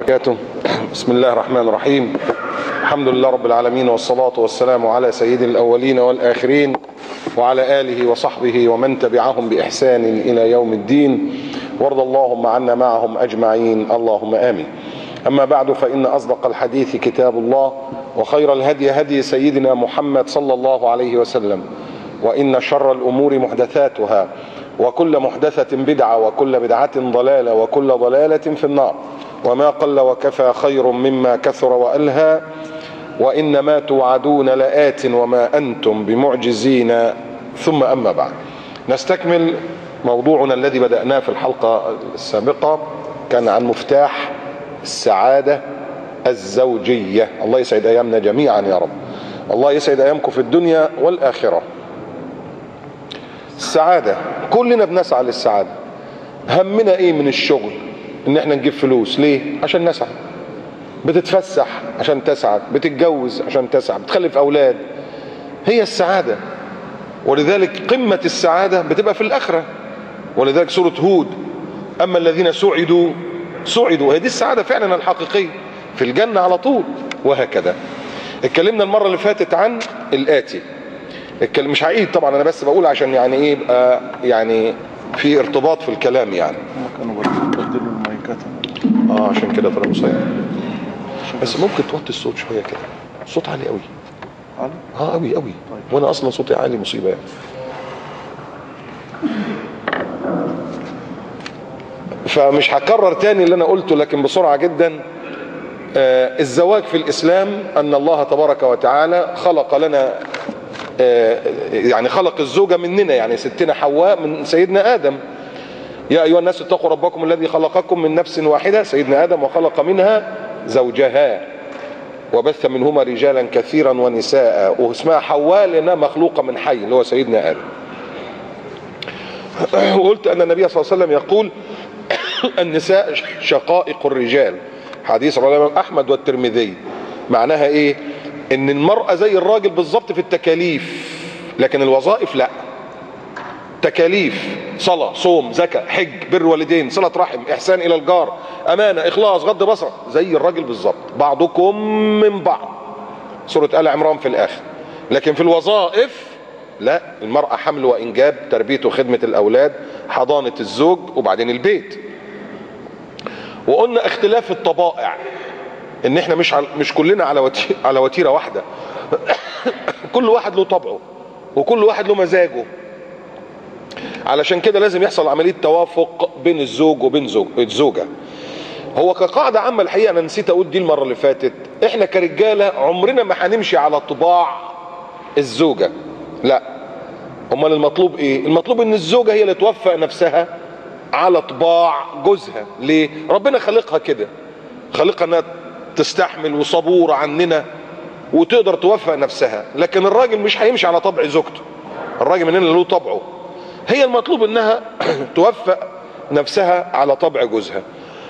وبركاته. بسم الله الرحمن الرحيم. الحمد لله رب العالمين، والصلاة والسلام على سيد الأولين والآخرين وعلى آله وصحبه ومن تبعهم بإحسان إلى يوم الدين، وارض اللهم عنا معهم أجمعين، اللهم آمين. أما بعد، فإن أصدق الحديث كتاب الله، وخير الهدي هدي سيدنا محمد صلى الله عليه وسلم، وإن شر الأمور محدثاتها، وكل محدثة بدعة، وكل بدعة ضلالة، وكل ضلالة في النار. وما قل وكفى خير مما كثر وألهى، وإنما توعدون لآت وما أنتم بمعجزين. ثم أما بعد، نستكمل موضوعنا الذي بدأناه في الحلقة السابقة، كان عن مفتاح السعادة الزوجية. الله يسعد أيامنا جميعا يا رب، الله يسعد أيامكم في الدنيا والآخرة. السعادة كلنا بنسعى للسعادة. همنا ايه من الشغل؟ ان احنا نجيب فلوس. ليه؟ عشان نسعد. بتتفسح عشان تسعد، بتتجوز عشان تسعد، بتخلف اولاد. هي السعادة، ولذلك قمة السعادة بتبقى في الآخرة. ولذلك سورة هود: اما الذين سعدوا، هي دي السعادة فعلا الحقيقية، في الجنة على طول. وهكذا اتكلمنا المرة اللي فاتت عن الآتي. مش هعيد طبعا، انا بس بقول عشان يعني ايه يبقى يعني في ارتباط في الكلام يعني. كانوا بدلوا المايكات عشان كده طلع قصير. بس ممكن توطي الصوت شويه كده، الصوت عالي قوي. عالي؟ قوي قوي. طيب. وانا اصلا صوتي عالي مصيبه يعني. فمش هكرر تاني اللي انا قلته، لكن بسرعه جدا. الزواج في الاسلام ان الله تبارك وتعالى خلق لنا، يعني خلق الزوجة مننا، يعني ستنا حواء من سيدنا آدم. يا أيها الناس اتقوا ربكم الذي خلقكم من نفس واحدة، سيدنا آدم، وخلق منها زوجها وبث منهما رجالا كثيرا ونساء. واسمها حواء لأنها مخلوقة من حي اللي هو سيدنا آدم. وقلت أن النبي صلى الله عليه وسلم يقول: النساء شقائق الرجال، حديث رواه الإمام أحمد والترمذي. معناها إيه؟ ان المرأة زي الراجل بالظبط في التكاليف، لكن الوظائف لا. تكاليف: صلاة، صوم، زكاة، حج، بر والدين، صلة رحم، احسان الى الجار، امانة، اخلاص، غض بصر، زي الراجل بالظبط. بعضكم من بعض، سورة آل عمران في الاخر. لكن في الوظائف لا، المرأة حمل وانجاب، تربية وخدمة الاولاد، حضانة الزوج، وبعدين البيت. وقلنا اختلاف الطبائع، ان احنا مش كلنا على وتيره واحده. كل واحد له طبعه، وكل واحد له مزاجه. علشان كده لازم يحصل عمليه توافق بين الزوج وبين الزوجه. هو كقاعده عامه الحقيقه، انا نسيت اقول دي المره اللي فاتت، احنا كرجاله عمرنا ما هنمشي على طباع الزوجه، لا. امال المطلوب ايه؟ المطلوب ان الزوجه هي اللي توفق نفسها على طباع جوزها. ليه؟ ربنا خلقها كده، خلقها انها تستحمل وصبورة عننا وتقدر توفق نفسها. لكن الراجل مش هيمشي على طبع زوجته، الراجل مننا له طبعه. هي المطلوب انها توفق نفسها على طبع جوزها.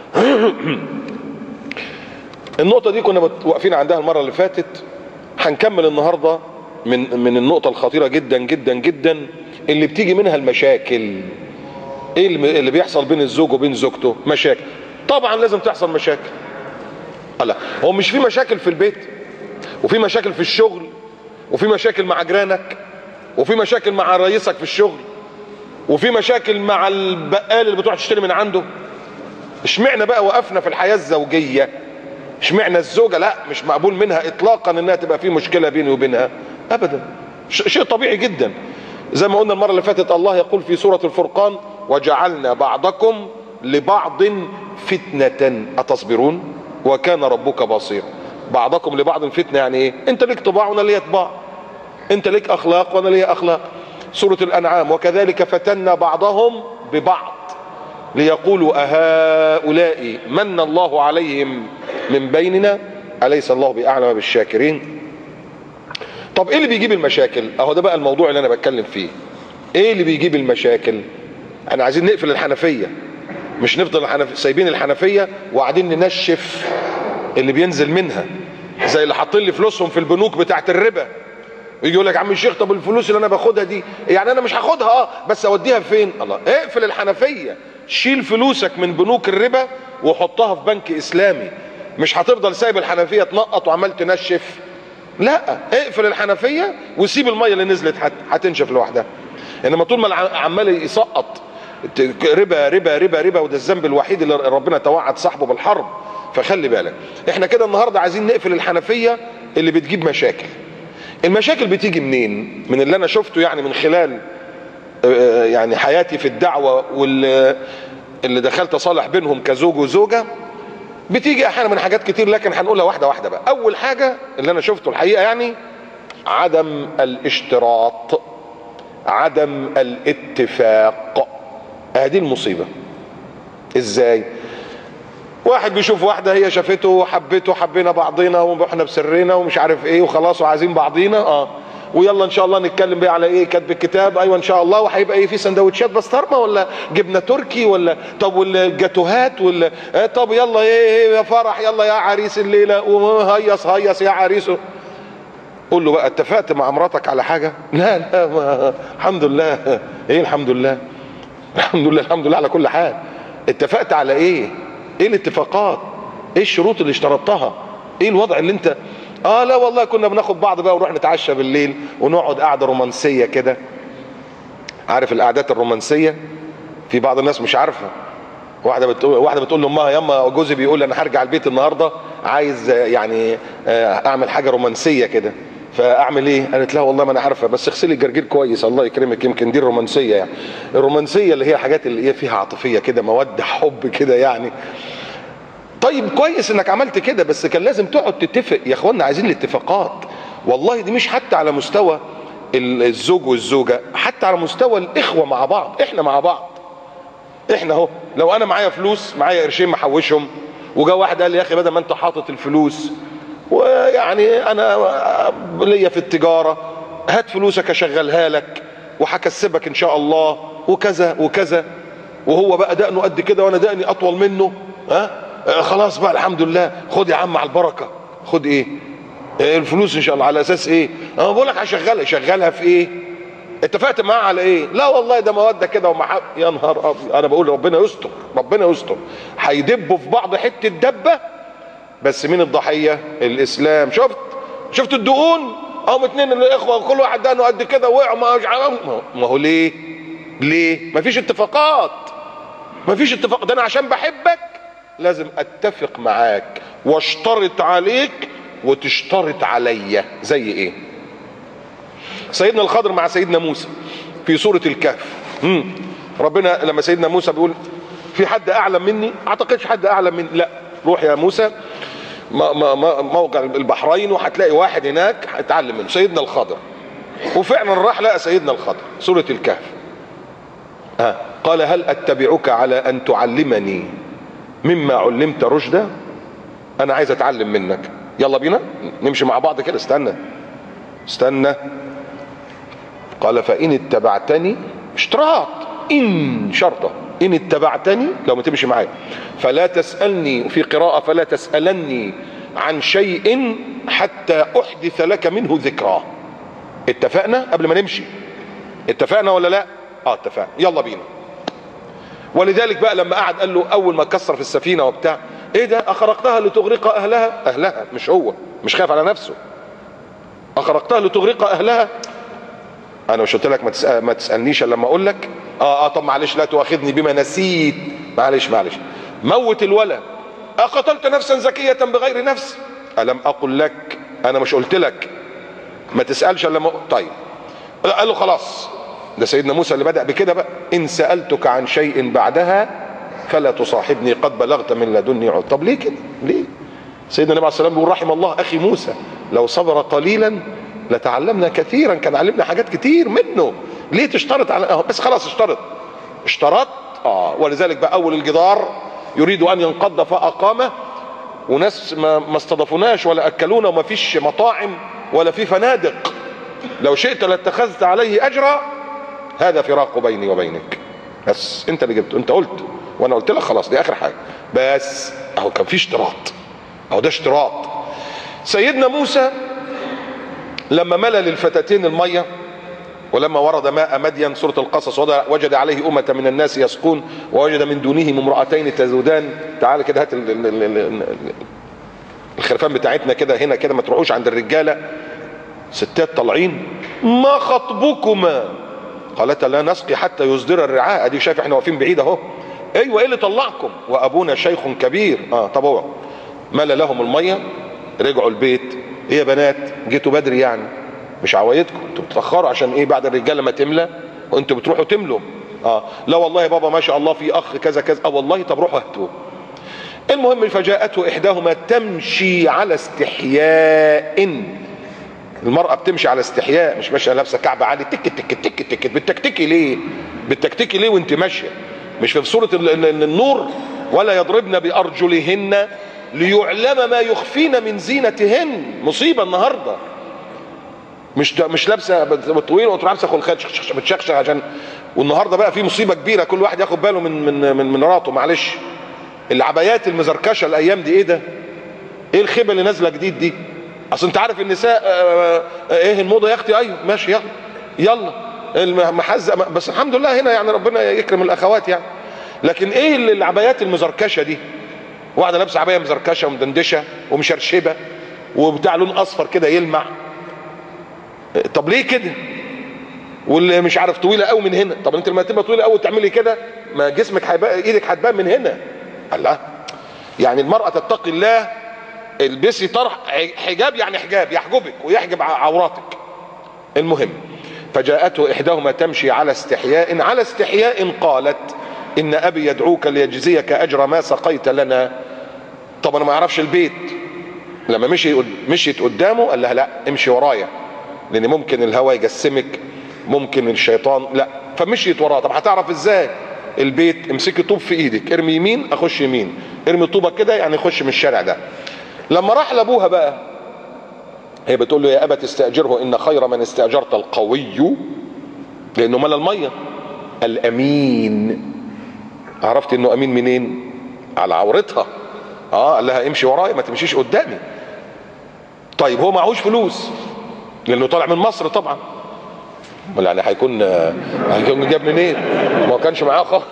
النقطة دي كنا واقفين عندها المرة اللي فاتت. هنكمل النهاردة من النقطة الخطيرة جدا جدا جدا اللي بتيجي منها المشاكل. ايه اللي بيحصل بين الزوج وبين زوجته؟ مشاكل. طبعا لازم تحصل مشاكل. لا، هو مش في مشاكل في البيت، وفي مشاكل في الشغل، وفي مشاكل مع جيرانك، وفي مشاكل مع رئيسك في الشغل، وفي مشاكل مع البقال اللي بتروح تشتري من عنده. اشمعنى بقى وقفنا في الحياة الزوجية؟ اشمعنى الزوجة لا مش مقبول منها اطلاقا انها تبقى في مشكلة بيني وبينها؟ ابدا، شيء طبيعي جدا. زي ما قلنا المرة اللي فاتت، الله يقول في سورة الفرقان: وجعلنا بعضكم لبعض فتنة أتصبرون وكان ربك بصيرا. بعضكم لبعض فتنة يعني ايه؟ انت ليك طباع وانا ليا طباع، انت ليك اخلاق وانا ليا اخلاق. سورة الانعام: وكذلك فتنا بعضهم ببعض ليقولوا أهؤلاء من الله عليهم من بيننا أليس الله بأعلم بالشاكرين. طب ايه اللي بيجيب المشاكل؟ اهو ده بقى الموضوع اللي انا بتكلم فيه. ايه اللي بيجيب المشاكل؟ احنا عايزين نقفل الحنفية، مش نفضل سايبين الحنفية وقاعدين ننشف اللي بينزل منها، زي اللي حاطين لي فلوسهم في البنوك بتاعت الربا. يجي يقول لك: يا عم الشيخ، طب الفلوس اللي انا باخدها دي يعني انا مش هاخدها بس اوديها فين؟ الله، اقفل الحنفية، شيل فلوسك من بنوك الربا وحطها في بنك اسلامي. مش هتفضل سايب الحنفيه تنقط وعمال تنشف، لا، اقفل الحنفيه وسيب الميه اللي نزلت هتنشف لوحدها. انما طول ما عمال يسقط ربا ربا ربا ربا، وده الذنب الوحيد اللي ربنا توعد صاحبه بالحرب. فخلي بالك، احنا كده النهارده عايزين نقفل الحنفيه اللي بتجيب مشاكل. المشاكل بتيجي منين؟ من اللي انا شفته يعني من خلال يعني حياتي في الدعوه واللي دخلت اصالح بينهم كزوج وزوجه، بتيجي احيانا من حاجات كتير، لكن هنقولها واحده واحده بقى. اول حاجه اللي انا شفته الحقيقه يعني عدم الاشتراط، عدم الاتفاق. هذه المصيبه. ازاي؟ واحد بيشوف واحده، هي شافته وحبته، حبينا بعضينا واحنا بسرنا ومش عارف ايه وخلاص وعايزين بعضينا، ويلا ان شاء الله نتكلم بقى على ايه، كاتب الكتاب، ايوه ان شاء الله، وهيبقى ايه، في سندوتشات بسطرمه ولا جبنه تركي ولا طب والجاتوهات ولا طب يلا ايه يا فرح، يلا يا عريس الليله وهيص هيص يا عريس. قول له بقى اتفقت مع مراتك على حاجه؟ لا لا، الحمد لله. ايه الحمد لله؟ الحمد لله، الحمد لله على كل حال. اتفقت على ايه؟ ايه الاتفاقات؟ ايه الشروط اللي اشترطتها؟ ايه الوضع اللي انت لا والله كنا بناخد بعض بقى ونروح نتعشى بالليل ونقعد قعده رومانسيه كده. عارف القعدات الرومانسيه؟ في بعض الناس مش عارفه. واحده بتقول لامها ياما جوزي بيقول لي انا هرجع البيت النهارده، عايز يعني اعمل حاجه رومانسيه كده، فاعمل ايه؟ قالت لها والله ما انا عارفه، بس اغسلي الجرجير كويس الله يكرمك، يمكن دي الرومانسيه. يعني الرومانسيه اللي هي حاجات اللي هي فيها عاطفيه كده، موده حب كده يعني. طيب كويس انك عملت كده، بس كان لازم تقعد تتفق يا اخوانا. عايزين الاتفاقات والله، دي مش حتى على مستوى الزوج والزوجه، حتى على مستوى الاخوه مع بعض. احنا مع بعض، احنا اهو، لو انا معايا فلوس، معايا قرشين محوشهم، وجا واحد قال لي يا اخي بدل ما انت حاطط الفلوس ويعني انا ليا في التجاره، هات فلوسك اشغلها لك وهكسبك ان شاء الله وكذا وكذا، وهو بقى دقنه قد كده وانا دقني اطول منه، خلاص بقى الحمد لله، خد يا عم على البركه. خد ايه؟ الفلوس ان شاء الله. على اساس ايه؟ انا بقول لك هشغلها. شغلها في ايه؟ اتفقت معاه على ايه؟ لا والله ده موده كده ومحب. يا نهار ابيض، انا بقول ربنا يستر، ربنا يستر. هيدبوا في بعض حته دبه، بس مين الضحيه؟ الاسلام. شفت الدقون اهم اتنين الاخوه، كل واحد دقنه قد كده وقعوا. ما هو ليه؟ مفيش اتفاقات. مفيش اتفاق. ده انا عشان بحبك لازم اتفق معاك واشترط عليك وتشترط عليا. زي ايه؟ سيدنا الخضر مع سيدنا موسى في سورة الكهف. ربنا لما سيدنا موسى بيقول في حد اعلم مني؟ اعتقدش حد اعلم مني. لا، روح يا موسى موقع البحرين وهتلاقي واحد هناك هتعلم منه، سيدنا الخضر. وفعلا راح لقى سيدنا الخضر. سورة الكهف. قال هل اتبعك على ان تعلمني مما علمت رشدا؟ انا عايز اتعلم منك، يلا بينا نمشي مع بعض كده. استنى. قال فان اتبعتني، اشتراط، ان شرطه، ان اتبعتني لو ما تمشي معايا، فلا تسألني، في قراءة فلا تسألني عن شيء حتى احدث لك منه ذكرى. اتفقنا قبل ما نمشي؟ اتفقنا ولا لا؟ اتفقنا، يلا بينا. ولذلك بقى لما قعد قال له اول ما كسر في السفينه وبتاع، ايه ده؟ اخرقتها لتغرق اهلها؟ مش هو مش خايف على نفسه؟ اخرقتها لتغرق اهلها؟ انا مش قلت لك ما تسالنيش الا لما اقول لك؟ طب معلش لا تؤاخذني بما نسيت. معلش موت الولد. اقتلت نفسا زكيه بغير نفس؟ الم اقل لك؟ انا مش قلت لك ما تسالش الا لما؟ طيب قال له خلاص. ده سيدنا موسى اللي بدأ بكده بقى، ان سألتك عن شيء بعدها فلا تصاحبني قد بلغت من لدني عذر. طب ليه كده؟ ليه؟ سيدنا النبي عليه الصلاه والسلام بيقول رحم الله اخي موسى لو صبر قليلا لتعلمنا كثيرا، كان علمنا حاجات كتير منه. ليه تشترط على بس؟ خلاص اشترط. ولذلك بقى اول الجدار يريد ان ينقض فاقامه، وناس ما استضافوناش ولا اكلونا، وما فيش مطاعم ولا في فنادق. لو شئت لاتخذت عليه اجرا، هذا فراق بيني وبينك. بس انت اللي جبته، انت قلت وانا قلت لك خلاص، دي اخر حاجه. بس اهو كان في اشتراط، اهو ده اشتراط. سيدنا موسى لما ملى للفتاتين الميه ولما ورد ماء مدين سورة القصص وجد عليه أمة من الناس يسقون ووجد من دونهم امرأتين تذودان. تعال كده هات الخرفان بتاعتنا كده هنا كده، ما تروحوش عند الرجالة ستات طالعين. ما خطبكما؟ قالتا لا نسقي حتى يصدر الرعاء. ادي شايف احنا واقفين بعيد اهو. ايوه ايه اللي طلعكم؟ وابونا شيخ كبير. طب اقعد. ملا لهم الميه، رجعوا البيت. ايه يا بنات جيتوا بدري يعني؟ مش عوايدكم، انتوا بتتاخروا عشان ايه؟ بعد الرجاله ما تملى وانتوا بتروحوا تملوا. لا والله يا بابا ما شاء الله في اخ كذا كذا. والله طب روحوا هاتوه. المهم فجاءته احداهما تمشي على استحياء. المرأة بتمشي على استحياء، مش ماشية لابسة كعب عالي تك تك تك تك. بتكتكي ليه؟ بتكتكي ليه وانت ماشية؟ مش في سورة النور ولا يضربن بأرجلهن ليعلم ما يخفين من زينتهن؟ مصيبة النهاردة. مش لابسة طويل وتروح لابسة خلخال بتشخشخ عشان. والنهارده بقى في مصيبة كبيرة، كل واحد ياخد باله من مراته. معلش العبايات المزركشة الايام دي ايه ده؟ ايه الخيبة اللي نازلة جديد دي؟ اصل انت عارف النساء ايه الموضه يا اختي؟ ايوه ماشي يلا المحزه. بس الحمد لله هنا يعني ربنا يكرم الاخوات يعني. لكن ايه العبايات المزركشه دي؟ واحده لابسه عبايه مزركشه ومدندشه ومشرشبه وبتاع لون اصفر كده يلمع. طب ليه كده؟ واللي مش عارف طويله قوي من هنا. طب انت لما تبقى طويله قوي تعملي كده ما جسمك هيبقى، ايدك هتبان من هنا. الله. يعني المراه تتقي الله، البسي طرح حجاب، يعني حجاب يحجبك ويحجب عوراتك. المهم فجاءته احداهما تمشي على استحياء. على استحياء قالت ان ابي يدعوك ليجزيك اجر ما سقيت لنا. طب انا ما اعرفش البيت. لما مشيت قدامه قال لها لا امشي ورايا، لان ممكن الهوى يجسمك، ممكن الشيطان. لا فمشيت وراه. طب هتعرف ازاي البيت؟ امسكي طوب في ايدك، ارمي يمين اخش يمين، ارمي طوبه كده يعني خش من الشارع ده. لما راح لابوها بقى هي بتقول له يا ابا تستاجره ان خير من استاجرت القوي، لانه ملا الميه. الامين. عرفت انه امين منين؟ على عورتها. قال لها امشي ورايا ما تمشيش قدامي. طيب هو معهوش فلوس لانه طالع من مصر طبعا، يعني هيكون جاب منين؟ ما كانش معاه خالص.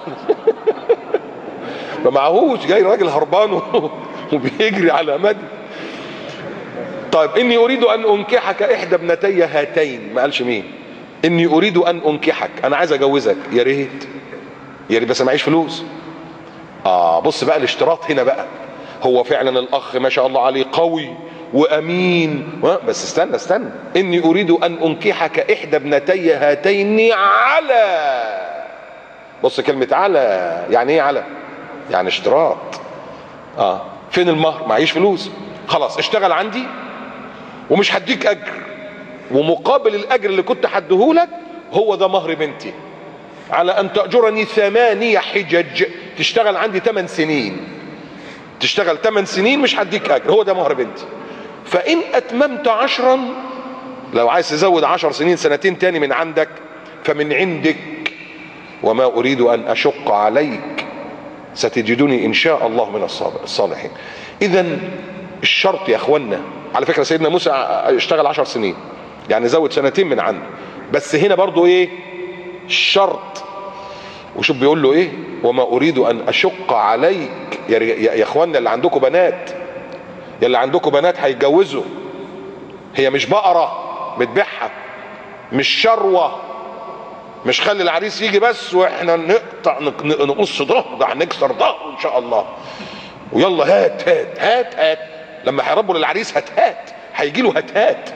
ما معهوش، جاي راجل هربان وبيجري على مدي. طيب اني اريد ان انكحك احدى ابنتي هاتين. ما قالش مين. اني اريد ان انكحك، انا عايز اجوزك. يا ريت يا ريت بس معيش فلوس. بص بقى الاشتراط هنا بقى. هو فعلا الاخ ما شاء الله عليه قوي وامين، بس استنى. اني اريد ان انكحك احدى ابنتي هاتين على. بص كلمة على يعني ايه؟ على يعني اشتراط. فين المهر؟ معيش فلوس. خلاص اشتغل عندي ومش هديك اجر، ومقابل الاجر اللي كنت هديهولك هو ده مهر بنتي، على ان تأجرني 8 حجج. تشتغل عندي 8 سنين، تشتغل 8 سنين مش هديك اجر، هو ده مهر بنتي. فان اتممت 10، لو عايز تزود 10 سنين سنتين تاني من عندك فمن عندك، وما اريد ان اشق عليك ستجدني ان شاء الله من الصالحين. اذا الشرط يا اخوانا، على فكرة سيدنا موسى اشتغل 10 سنين يعني زود سنتين من عنده، بس هنا برضو ايه الشرط؟ وشوف بيقول له ايه؟ وما اريد ان اشق عليك. يا اخوانا اللي عندكم بنات، يا اللي عندكم بنات هيتجوزوا، هي مش بقرة بتبيعها، مش شروة، مش خلي العريس يجي بس واحنا نقطع نقص ظهره، ده هنكسر ظهره ان شاء الله، ويلا هات هات هات هات. لما هيربوا للعريس هات هيجي له هات.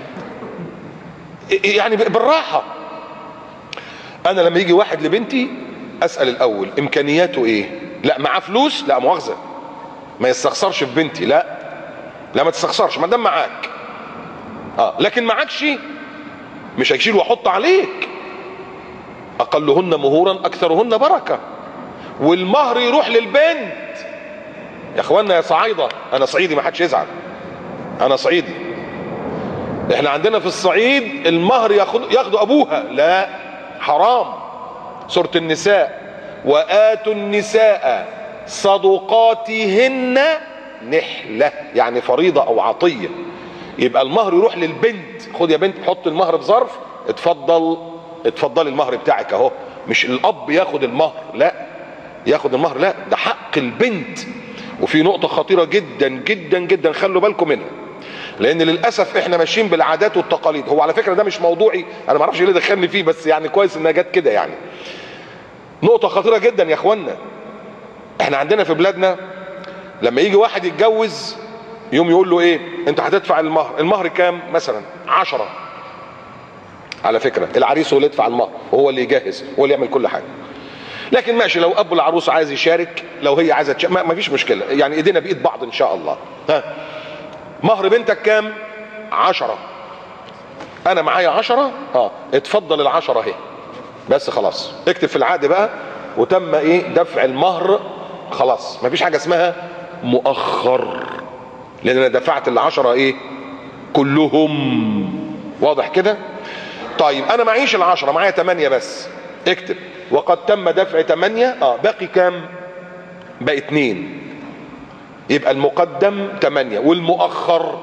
يعني بالراحة. انا لما يجي واحد لبنتي اسأل الاول امكانياته ايه؟ لا معاه فلوس، لا مؤاخذة ما يستخسرش في بنتي، لا ما تستخسرش ما دام معاك. لكن معاكش مش هيشيل واحط عليك. اقلهن مهورا اكثرهن بركة. والمهر يروح للبنت. يا اخوانا يا صعيدة، انا صعيدي ما حدش يزعل، انا صعيدي. احنا عندنا في الصعيد المهر ياخده ابوها، لا حرام. سورة النساء وآتوا النساء صدقاتهن نحلة، يعني فريضة او عطية. يبقى المهر يروح للبنت. خد يا بنت حط المهر في ظرف، اتفضل اتفضلي المهر بتاعك اهو. مش الاب ياخد المهر، لا، ياخد المهر لا، ده حق البنت. وفي نقطة خطيرة جدا جدا جدا خلوا بالكم منها، لان للاسف احنا ماشيين بالعادات والتقاليد. هو على فكرة ده مش موضوعي، انا ما اعرفش ليه دخلني فيه، بس يعني كويس انها جت كده. يعني نقطة خطيرة جدا يا اخوانا. احنا عندنا في بلادنا لما يجي واحد يتجوز يوم يقول له ايه، انت هتدفع المهر. المهر كام؟ مثلا 10. على فكرة العريس هو اللي يدفع المهر، وهو اللي يجهز، هو اللي يعمل كل حاجة. لكن ماشي، لو ابو العروس عايز يشارك، لو هي عايزه تشارك، ما فيش مشكله، يعني ايدينا بايد بعض ان شاء الله. ها، مهر بنتك كام؟ 10. انا معايا 10. اتفضل ال10 اهي، بس خلاص اكتب في العقد بقى وتم ايه دفع المهر. خلاص ما فيش حاجه اسمها مؤخر، لان انا دفعت ال10 ايه كلهم. واضح كده؟ طيب انا معيش ال10، معايا 8 بس. اكتب وقد تم دفع 8. باقي كام؟ باقي 2. يبقى المقدم 8 والمؤخر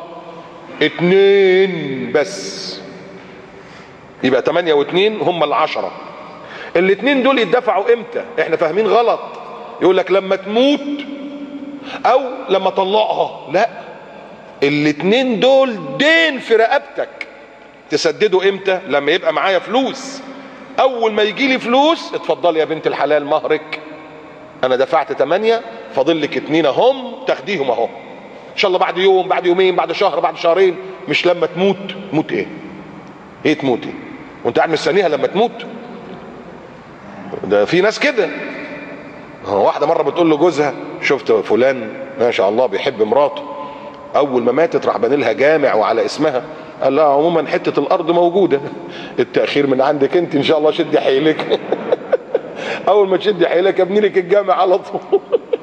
2 بس، يبقى 8 و2 هم ال10. ال2 دول يدفعوا امتى؟ احنا فاهمين غلط. يقول لك لما تموت او لما طلقها. لا، ال2 دول دين في رقبتك، تسدده امتى؟ لما يبقى معايا فلوس. اول ما يجي لي فلوس، اتفضلي يا بنت الحلال مهرك، انا دفعت 8، فاضل لك 2 اهم، تاخديهم اهو ان شاء الله بعد يوم، بعد يومين، بعد شهر، بعد شهرين. مش لما تموت. تموت ايه؟ ايه تموت ايه وانت قاعد مستنيها لما تموت؟ ده في ناس كده. واحده مره بتقول له جوزها، شفت فلان ما شاء الله بيحب مراته، اول ما ماتت راح بني لها جامع وعلى اسمها. قال لها عموما حته الارض موجوده، التاخير من عندك انت، ان شاء الله شدي حيلك. اول ما تشدي حيلك ابني لك الجامع على طول.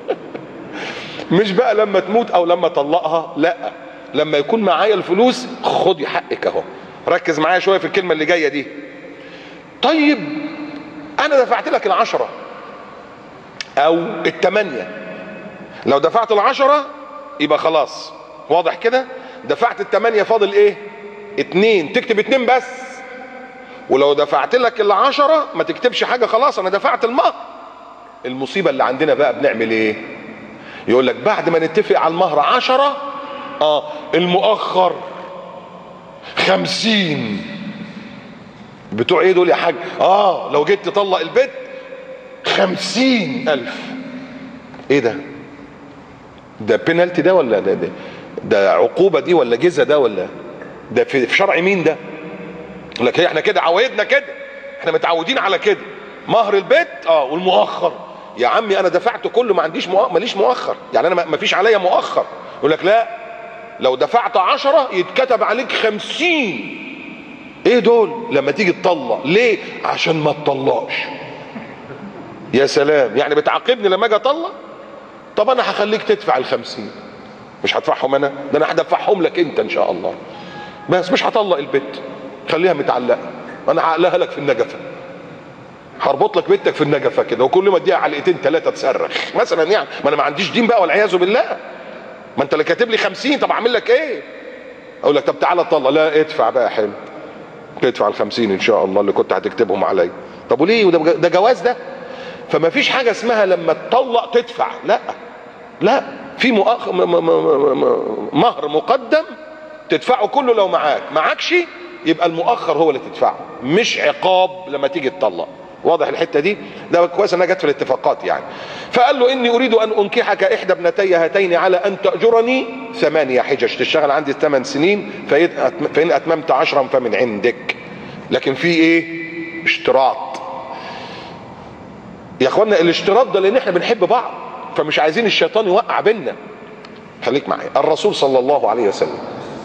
مش بقى لما تموت او لما طلقها، لا، لما يكون معايا الفلوس خدي حقك اهو. ركز معايا شويه في الكلمه اللي جايه دي. طيب انا دفعت لك ال10 او ال8. لو دفعت ال10 يبقى خلاص، واضح كده؟ دفعت ال8 فاضل ايه؟ 2. تكتب 2 بس. ولو دفعت لك ال10 ما تكتبش حاجه، خلاص انا دفعت المهر. المصيبه اللي عندنا بقى بنعمل ايه؟ يقول لك بعد ما نتفق على المهر 10، المؤخر 50. بتوع ايه دول يا حاج؟ لو جيت تطلق البيت 50,000. ايه ده؟ ده بينالتي ده ولا ده عقوبه دي ولا جزا ده ولا ده في شرع مين ده؟ يقول لك احنا كده عوايدنا كده، احنا متعودين على كده، مهر البيت والمؤخر. يا عمي انا دفعت كله، ما عنديش ماليش مؤخر، يعني انا ما فيش عليا مؤخر. يقول لك لا، لو دفعت 10 يتكتب عليك 50. ايه دول؟ لما تيجي تطلق ليه؟ عشان ما تطلقش. يا سلام، يعني بتعاقبني لما اجي اطلق؟ طب انا هخليك تدفع ال50. مش هدفعهم انا، ده انا هدفعهم لك انت ان شاء الله. بس مش هطلق البيت، خليها متعلقه، انا هعلقها لك في النجفه، هربط لك بيتك في النجفه كده، وكل ما اديها علقتين 3 تصرخ مثلا. يعني ما انا ما عنديش دين بقى والعياذ بالله. ما انت اللي كاتب لي 50، طب اعمل لك ايه؟ اقول لك طب تعالى طلق. لا، ادفع بقى حلو، تدفع ال50 ان شاء الله اللي كنت هتكتبهم عليا. طب وليه؟ وده جواز ده؟ فما فيش حاجه اسمها لما تطلق تدفع. لا لا، في مهر مقدم تدفعه كله لو معكش يبقى المؤخر هو اللي تدفعه، مش عقاب لما تيجي تطلق. واضح الحته دي؟ ده كويس انها جت في الاتفاقات يعني. فقال له اني اريد ان انكحك احدى ابنتي هاتين على ان تاجرني 8 حجج، تشتغل عندي 8 سنين، فان اتممت 10 فمن عندك. لكن في ايه؟ اشتراط يا اخوانا. الاشتراط ده لان احنا بنحب بعض، فمش عايزين الشيطان يوقع بينا. خليك معايا. الرسول صلى الله عليه وسلم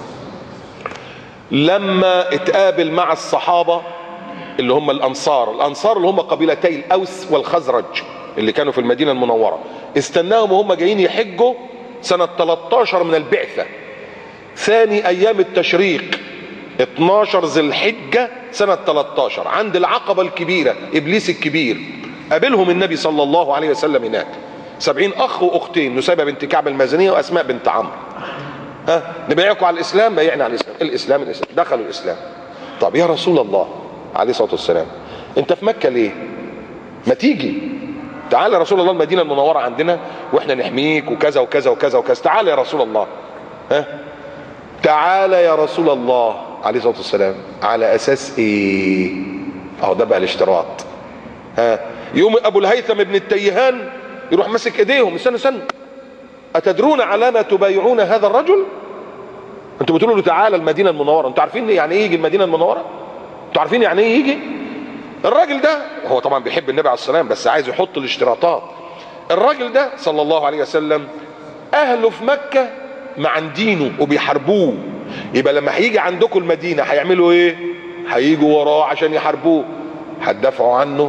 لما اتقابل مع الصحابة اللي هم الانصار اللي هم قبيلتي الاوس والخزرج اللي كانوا في المدينة المنورة، استناهم وهم جايين يحجوا سنة 13 من البعثة، ثاني ايام التشريق، 12 ذي الحجة سنة 13، عند العقبة الكبيرة، ابليس الكبير. قابلهم النبي صلى الله عليه وسلم هناك 70 اخ واختين، نسيبة بنت كعب المازنية واسماء بنت عمرو. نبيعكم على الاسلام؟ بايعنا على الاسلام. الاسلام دخلوا الاسلام. طب يا رسول الله عليه الصلاه والسلام، انت في مكة ليه؟ ما تيجي تعال يا رسول الله المدينة المنورة عندنا واحنا نحميك وكذا وكذا وكذا وكذا. تعال يا رسول الله، ها تعال يا رسول الله عليه الصلاة والسلام. على اساس ايه؟ اهو ده بقى الاشتراط. ها يوم ابو الهيثم ابن التيهان يروح ماسك ايديهم، استنى اتدرون على ما تبايعون هذا الرجل؟ انتوا بتقولوا له تعالى المدينة المنورة، انتوا عارفين يعني ايه يجي المدينة المنورة؟ انتوا عارفين يعني ايه يجي؟ الراجل ده هو طبعا بيحب النبي عليه الصلاة والسلام، بس عايز يحط الاشتراطات. الراجل ده صلى الله عليه وسلم اهله في مكة مع دينه وبيحاربوه، يبقى لما هيجي عندكم المدينة هيعملوا ايه؟ هيجوا وراه عشان يحاربوه. هتدافعوا عنه؟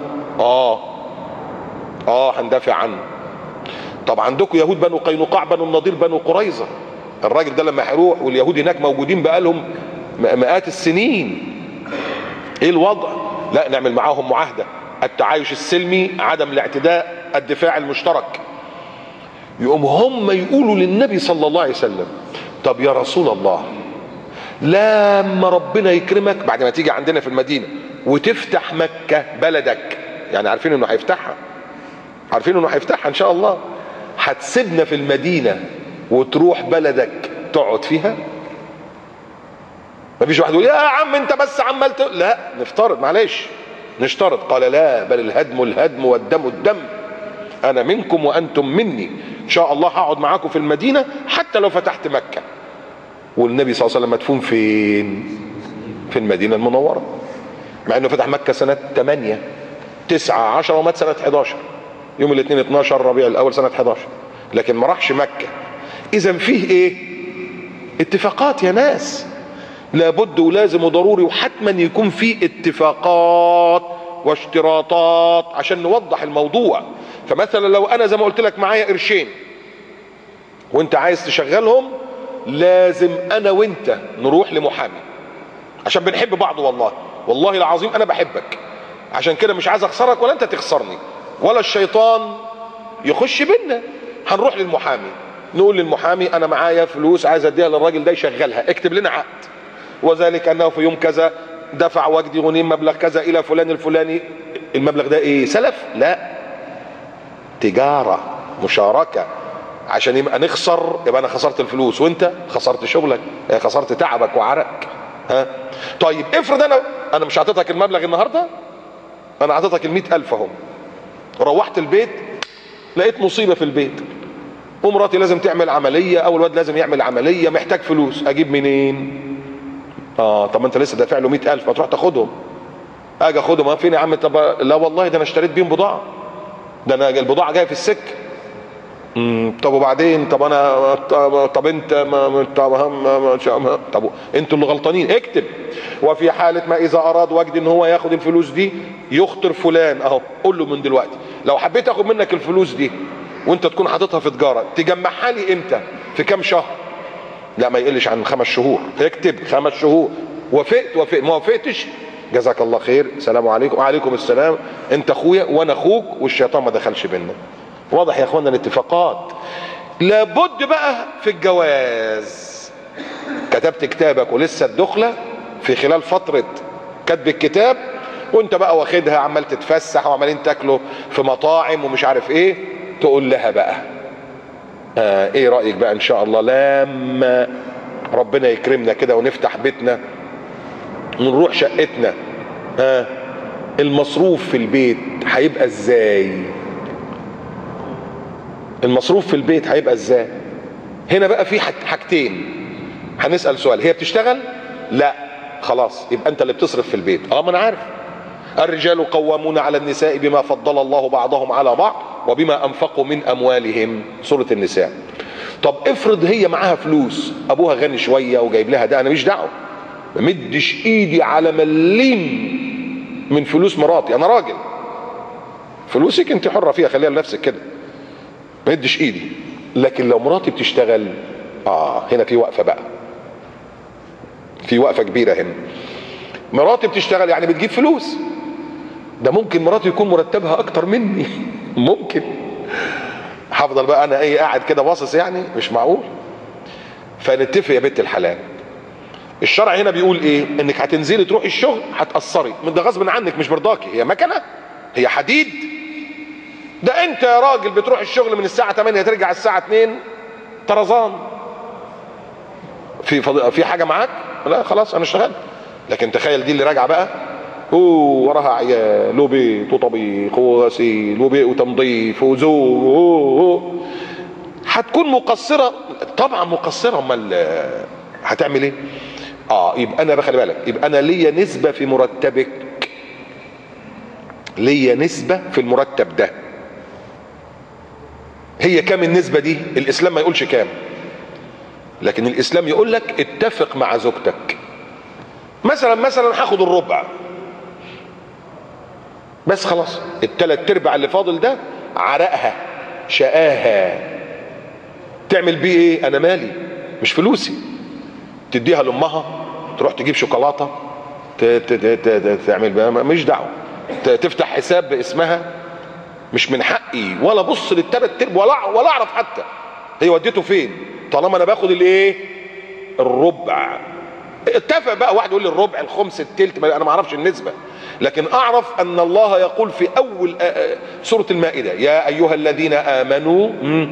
هندافع عنه. طب عندكم يهود بنو قينقاع بنو النضير بنو قريظة، الراجل ده لما هيروح واليهود هناك موجودين بقالهم مئات السنين، ايه الوضع؟ لا نعمل معاهم معاهدة، التعايش السلمي، عدم الاعتداء، الدفاع المشترك. يقوم هم يقولوا للنبي صلى الله عليه وسلم طب يا رسول الله لما ربنا يكرمك بعد ما تيجي عندنا في المدينة وتفتح مكة بلدك، يعني عارفين انه هيفتحها، عارفين انه هيفتحها ان شاء الله، هتسيبنا في المدينة وتروح بلدك تقعد فيها؟ مفيش واحد يقول يا عم انت بس عمال لا نفترض، معلش نشترط. قال لا، بل الهدم الهدم والدم الدم، انا منكم وانتم مني، ان شاء الله هقعد معاكم في المدينة حتى لو فتحت مكة. والنبي صلى الله عليه وسلم مدفون فين؟ في المدينة المنورة، مع انه فتح مكة سنة 8 9 10 ومات سنة 11 يوم الاثنين 12 ربيع الاول سنة 11، لكن ما راحش مكة. اذا فيه ايه؟ اتفاقات يا ناس، لابد ولازم وضروري وحتما يكون في اتفاقات واشتراطات عشان نوضح الموضوع. فمثلا لو انا زي ما قلت لك معايا قرشين وانت عايز تشغلهم، لازم انا وانت نروح لمحامي عشان بنحب بعض. والله العظيم انا بحبك، عشان كده مش عايز اخسرك ولا انت تخسرني ولا الشيطان يخش بينا. هنروح للمحامي، نقول للمحامي انا معايا فلوس عايز اديها للراجل ده يشغلها، اكتب لنا عقد، وذلك انه في يوم كذا دفع وجدي غنيم مبلغ كذا الى فلان الفلاني. المبلغ ده ايه؟ سلف؟ لا، تجارة مشاركة، عشان يبقى نخسر يبقى انا خسرت الفلوس وانت خسرت شغلك، خسرت تعبك وعرقك. ها طيب افرض انا مش هعطيتك المبلغ النهارده، انا هعطيتك ال100,000 اهو، روحت البيت لقيت مصيبة في البيت، ومراتي لازم تعمل عملية او الواد لازم يعمل عملية، محتاج فلوس، اجيب منين؟ طب ما انت لسه دافع له 100,000، ما تروح تاخدهم. اجي اخدهم فين يا عم؟ طب لا والله ده انا اشتريت بيهم بضاعة، ده انا البضاعة جاية في السكة. طب وبعدين؟ طب انا طب انت طب انتوا اللي غلطانين. اكتب وفي حالة ما اذا اراد وجدي ان هو ياخد الفلوس دي يخطر فلان اهو، قول له من دلوقتي لو حبيت اخد منك الفلوس دي وانت تكون حاططها في تجارة، تجمعها لي امتى؟ في كام شهر؟ لا ما يقلش عن 5 شهور. اكتب 5 شهور. وافقت ما وافقتش جزاك الله خير، سلام عليكم. وعليكم السلام، انت اخويا وانا اخوك والشيطان ما دخلش بينا. واضح يا اخوانا الاتفاقات؟ لابد بقى في الجواز، كتبت كتابك ولسه الدخلة في خلال فترة كتب الكتاب وانت بقى واخدها عمال تتفسح وعمالين تاكلوا في مطاعم ومش عارف ايه، تقول لها بقى ايه رأيك بقى ان شاء الله لما ربنا يكرمنا كده ونفتح بيتنا ونروح شقتنا، المصروف في البيت هيبقى ازاي؟ المصروف في البيت هيبقى ازاي؟ هنا بقى في حاجتين. هنسأل سؤال، هي بتشتغل؟ لا، خلاص يبقى انت اللي بتصرف في البيت. ما انا عارف، الرجال قوامون على النساء بما فضل الله بعضهم على بعض وبما انفقوا من اموالهم، سورة النساء. طب افرض هي معاها فلوس، ابوها غني شوية وجايب لها ده، انا مش دعوة، ما مدش ايدي على مليم من فلوس مراتي، انا راجل، فلوسك انت حرة فيها، خليها لنفسك كده، ما مدش ايدي. لكن لو مراتي بتشتغل، هنا في وقفة بقى، في وقفة كبيرة هنا. مراتي بتشتغل يعني بتجيب فلوس، ده ممكن مراتي يكون مرتبها اكتر مني ممكن، هفضل بقى انا قاعد كده باصص؟ يعني مش معقول. فنتفق يا بنت الحلال، الشرع هنا بيقول ايه؟ انك هتنزلي تروحي الشغل هتقصري، ده غصب عنك مش برضاكي، هي مكنه، هي حديد. ده انت يا راجل بتروح الشغل من الساعه 8 ترجع الساعه 2 طرزان. في حاجه معاك؟ لا خلاص انا اشتغلت. لكن تخيل دي اللي راجعه بقى وراها عيال وبيت وطبيخ وغسيل وبيت وتنظيف وزوج، هتكون مقصره طبعا، مقصره. امال هتعمل ايه؟ يبقى انا بخلي بالك، يبقى انا ليا نسبه في مرتبك، ليا نسبه في المرتب ده. هي كام النسبه دي؟ الاسلام ما يقولش كام، لكن الاسلام يقول لك اتفق مع زوجتك. مثلا هاخد الربع بس، خلاص التلات ارباع اللي فاضل ده عرقها شقاها، تعمل بيه ايه؟ انا مالي، مش فلوسي. تديها لامها، تروح تجيب شوكولاته تعمل بيها، مش دعوه. تفتح حساب باسمها، مش من حقي ولا بص للتلات ارباع ولا اعرف حتى هي وديته فين، طالما انا باخد الايه؟ الربع. اتفق بقى، واحد يقول لي الربع، الخمس، التلت، انا ما اعرفش النسبه، لكن اعرف ان الله يقول في اول سوره المائده: يا ايها الذين امنوا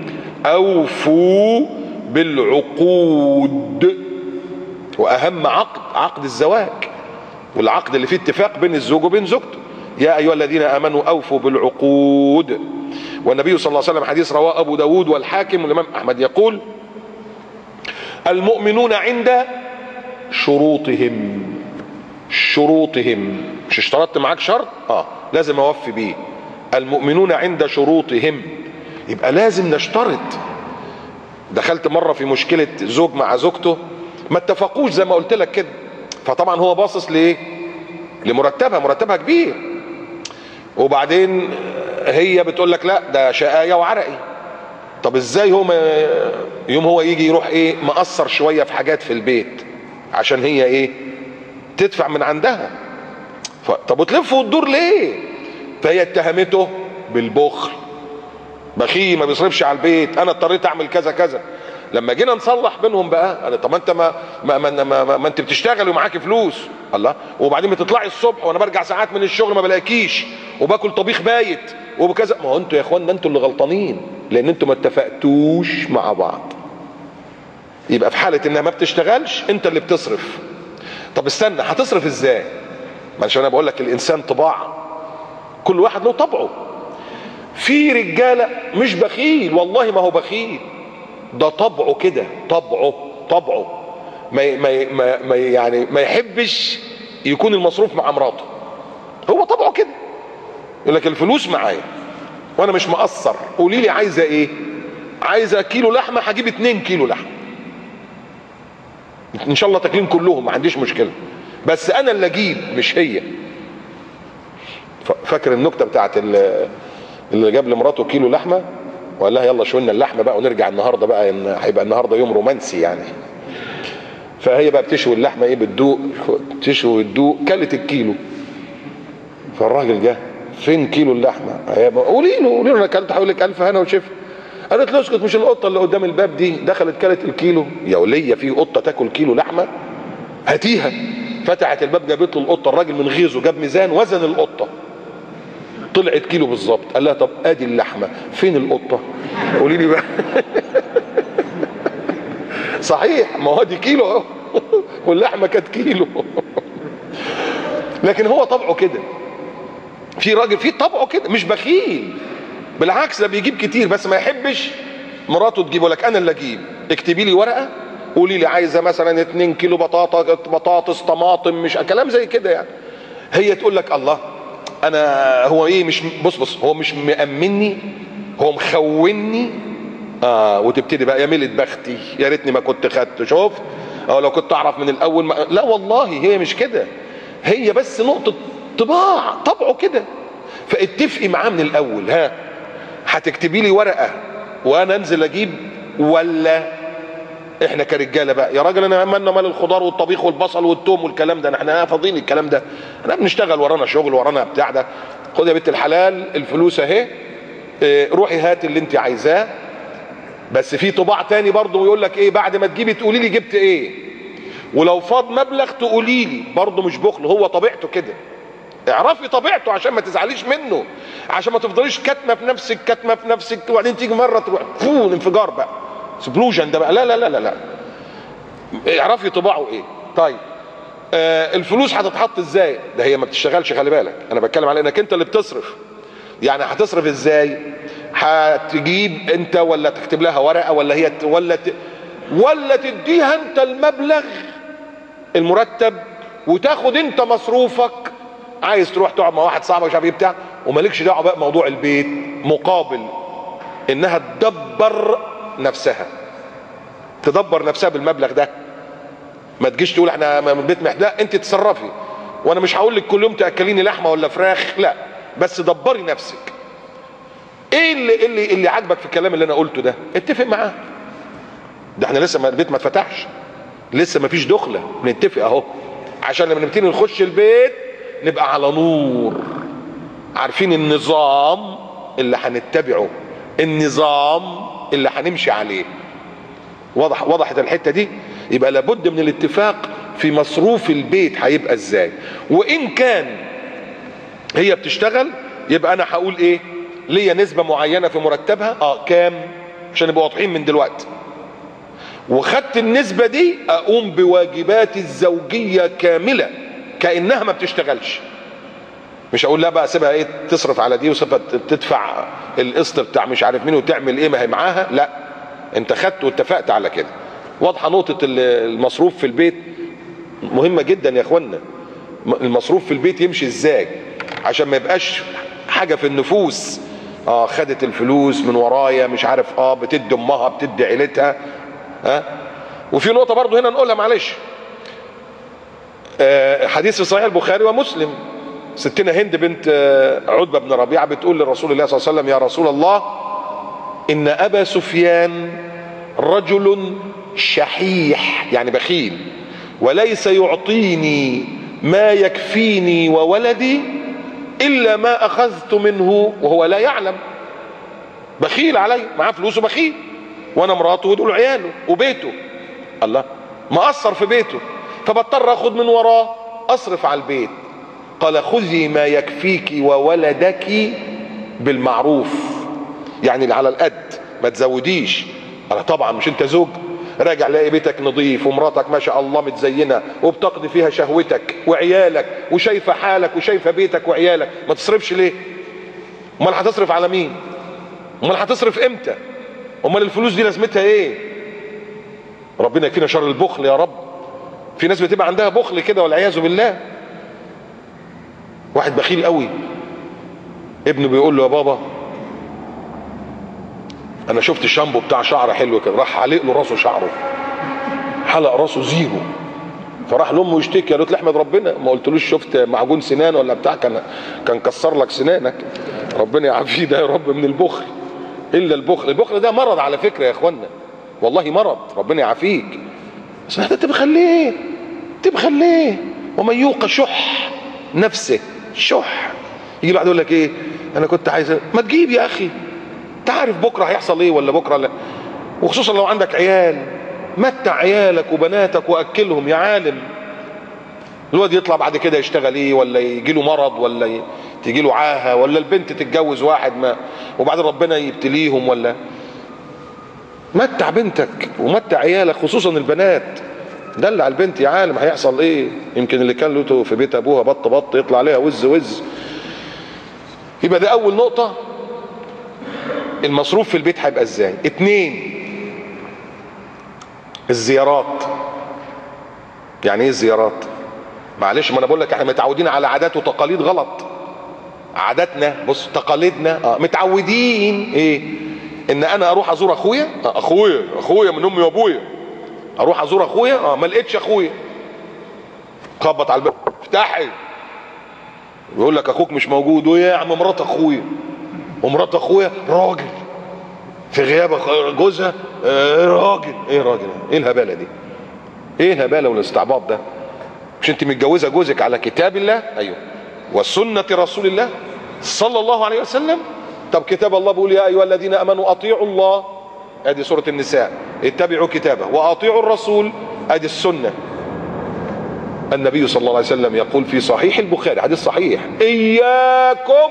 اوفوا بالعقود. واهم عقد الزواج، والعقد اللي فيه اتفاق بين الزوج وبين زوجته. يا ايها الذين امنوا اوفوا بالعقود. والنبي صلى الله عليه وسلم، حديث رواه ابو داود والحاكم والامام احمد، يقول: المؤمنون عند شروطهم. مش اشترطت معاك شرط؟ لازم اوفي بيه. المؤمنون عند شروطهم، يبقى لازم نشترط. دخلت مره في مشكله زوج مع زوجته، ما اتفقوش زي ما قلت لك كده، فطبعا هو باصص لايه؟ مرتبها كبير، وبعدين هي بتقول لك لا ده شقايه وعرقي. طب ازاي هو يجي يروح ايه؟ مقصر شويه في حاجات في البيت عشان هي ايه؟ تدفع من عندها. طب وتلف وتدور ليه؟ فهي اتهمته بالبخل، بخيل ما بيصرفش على البيت، انا اضطريت اعمل كذا كذا. لما جينا نصلح بينهم بقى، انا طب انت ما انت بتشتغل ومعاك فلوس، الله، وبعدين بتطلعي الصبح وانا برجع ساعات من الشغل ما بلاقيكيش، وباكل طبيخ بايت وبكذا. ما هو انتوا يا اخوانا انتوا اللي غلطانين، لان انتوا ما اتفقتوش مع بعض. يبقى في حاله انها ما بتشتغلش انت اللي بتصرف. طب استنى، هتصرف ازاي؟ ما عشان انا بقول لك الانسان طباع، كل واحد له طبعه. في رجاله مش بخيل، والله ما هو بخيل، ده طبعه كده، طبعه ما يحبش يكون المصروف مع مراته، هو طبعه كده. يقول لك الفلوس معايا وانا مش مقصر، قولي لي عايزه ايه؟ عايزه كيلو لحمه، هجيب 2 كيلو لحمه ان شاء الله تاكلين كلهم، ما عنديش مشكله، بس انا اللي اجيب مش هي. فاكر النكته بتاعت اللي جاب لمراته كيلو لحمه وقال لها يلا شوينا اللحمه بقى ونرجع النهارده بقى، ان هيبقى النهارده يوم رومانسي يعني. فهي بقى بتشوي اللحمه ايه؟ بتدوق، تشوي وتدوق، كلت الكيلو. فالراجل جه: فين كيلو اللحمه؟ قولي له انا اكلت حوالي 1000 هنا وشفا. قالت له اسكت، مش القطه اللي قدام الباب دي دخلت كلت الكيلو؟ يا وليه، في قطه تاكل كيلو لحمه؟ هاتيها. فتحت الباب جابت له القطه، الراجل من غيظه جاب ميزان وزن القطه، طلعت كيلو بالظبط. قال لها طب ادي اللحمه، فين القطه؟ قولي لي بقى. صحيح، ما هو دي كيلو اهو واللحمه كانت كيلو. لكن هو طبعه كده، في راجل في طبعه كده مش بخيل، بالعكس ده بيجيب كتير، بس ما يحبش مراته تجيبه. لك انا اللي اجيب، اكتبي لي ورقه قولي لي عايزه مثلا 2 كيلو بطاطس طماطم، مش كلام زي كده يعني. هي تقول لك الله، انا هو ايه؟ مش بص هو مش مأمني، هو مخوني. وتبتدي بقى يا ميلة بختي، يا ريتني ما كنت خدت، شفت؟ لو كنت اعرف من الاول لا والله هي مش كده، هي بس نقطه طباع، طبعه كده. فاتفقي معاه من الاول، هتكتبي لي ورقه وانا انزل اجيب، ولا احنا كرجاله بقى يا راجل انا مالنا مال الخضار والطبيخ والبصل والثوم والكلام ده، احنا فاضيين الكلام ده، احنا بنشتغل، ورانا شغل، ورانا بتاع ده. خد يا بنت الحلال الفلوس اهي، روحي هات اللي انت عايزاه. بس في طباع تاني برضه يقول لك ايه؟ بعد ما تجيبي تقولي لي جبت ايه، ولو فاض مبلغ تقولي لي، برضه مش بخل، هو طبيعته كده. اعرفي طبيعته عشان ما تزعليش منه، عشان ما تفضليش كاتمه في نفسك كاتمه في نفسك، وبعدين تيجي مره تروح انفجار بقى، سبلوجن ده بقى. لا لا لا لا لا، اعرفي طباعه ايه. طيب الفلوس هتتحط ازاي؟ ده هي ما بتشتغلش، خلي بالك، انا بتكلم على انك انت اللي بتصرف. يعني هتصرف ازاي؟ هتجيب انت ولا تكتب لها ورقه ولا هي ولا تديها انت المبلغ المرتب وتاخد انت مصروفك؟ عايز تروح تقعد مع واحد صاحبك مش عارف ايه بتاع، ومالكش دعوه بقى موضوع البيت، مقابل انها تدبر نفسها، تدبر نفسها بالمبلغ ده. ما تجيش تقول احنا البيت محتاج، لا انت تصرفي، وانا مش هقول لك كل يوم تاكليني لحمه ولا فراخ، لا، بس دبري نفسك. ايه اللي عاجبك في الكلام اللي انا قلته ده؟ اتفق معاه. ده احنا لسه البيت ما اتفتحش، لسه ما فيش دخله، بنتفق اهو، عشان لما نبتدي نخش البيت نبقى على نور، عارفين النظام اللي هنتبعه، النظام اللي هنمشي عليه. وضحت الحته دي؟ يبقى لابد من الاتفاق في مصروف البيت هيبقى ازاي. وان كان هي بتشتغل يبقى انا هقول ايه؟ ليا نسبه معينه في مرتبها، كام، عشان نبقى واضحين من دلوقتي. وخدت النسبه دي اقوم بواجباتي الزوجيه كامله كانها ما بتشتغلش. مش هقول لا بقى سيبها ايه تصرف على دي وسيبها تدفع القسط بتاع مش عارف مين وتعمل ايه، ما هي معاها. لا، انت خدت واتفقت على كده. واضحه نقطه المصروف في البيت؟ مهمه جدا يا اخوانا. المصروف في البيت يمشي ازاي عشان ما يبقاش حاجه في النفوس، خدت الفلوس من ورايا مش عارف، بتدي امها بتدي عيلتها. وفي نقطه برضو هنا نقولها معلش، حديث في صحيح البخاري ومسلم، ستنا هند بنت عتبة بن ربيعة بتقول لرسول الله صلى الله عليه وسلم: يا رسول الله، إن أبا سفيان رجل شحيح، يعني بخيل، وليس يعطيني ما يكفيني وولدي إلا ما أخذت منه وهو لا يعلم. بخيل علي، معاه فلوسه بخيل، وأنا مراته ودول عياله وبيته. الله، مقصر في بيته، فبضطر أخذ من وراه أصرف على البيت. قال: خذي ما يكفيك وولدك بالمعروف، يعني على القد، ما تزوديش. قال: طبعا مش انت زوج، راجع لاقي بيتك نظيف ومراتك ما شاء الله متزينه وبتقضي فيها شهوتك وعيالك وشايفه حالك وشايفه بيتك وعيالك، ما تصرفش ليه؟ امال هتصرف على مين؟ امال هتصرف امتى؟ امال الفلوس دي لازمتها ايه؟ ربنا يكفينا شر البخل يا رب. في ناس بتبقى عندها بخل كده والعياذ بالله. واحد بخيل قوي، ابنه بيقول له: يا بابا انا شفت الشامبو بتاع شعر حلو كده، راح حلق له راسه شعره، حلق راسه زيرو. فراح لامه يشتكي، قالت له: احمد ربنا، ما قلتلوش شفت معجون سنان ولا بتاع، كان كسر لك سنانك. ربنا يعافيه ده يا رب من البخل. الا البخل ده مرض على فكره يا اخوانا، والله مرض، ربنا يعافيك. بس انت تبخليه ومن يوق شح نفسه، شح. يجي واحد يقول لك ايه، انا كنت عايز، ما تجيب يا اخي، انت عارف بكره هيحصل ايه ولا بكره لا. وخصوصا لو عندك عيال، متع عيالك وبناتك واكلهم يا عالم. الواد يطلع بعد كده يشتغل ايه، ولا يجي له مرض، ولا تيجي له عاهه، ولا البنت تتجوز واحد ما وبعدين ربنا يبتليهم، ولا. متع بنتك ومتع عيالك خصوصا البنات، دلع البنت يا عالم هيحصل ايه. يمكن اللي كان له في بيت ابوها بط يطلع عليها وز. يبقى ده اول نقطة، المصروف في البيت هيبقى ازاي. 2، الزيارات. يعني ايه الزيارات؟ معلش، ما انا بقول لك احنا متعودين على عادات وتقاليد غلط. عاداتنا، بص، تقاليدنا متعودين ايه؟ ان انا اروح ازور اخويا، اخويا من امي وابويا، اروح ازور اخويا، ما لقيتش اخويا، خبط على الباب، افتحي، يقول لك اخوك مش موجود. ويا يا عم مرات اخويا، ومرات اخويا راجل في غياب جوزها راجل. ايه راجل؟ ايه الهباله دي؟ ايه الهباله والاستعباط ده؟ مش انت متجوزه جوزك على كتاب الله؟ ايوه، وسنه رسول الله صلى الله عليه وسلم. طب كتاب الله بيقول: يا ايها الذين امنوا اطيعوا الله، ادي سوره النساء، اتبعوا كتابه، واطيعوا الرسول، ادي السنه. النبي صلى الله عليه وسلم يقول في صحيح البخاري، حديث صحيح: إياكم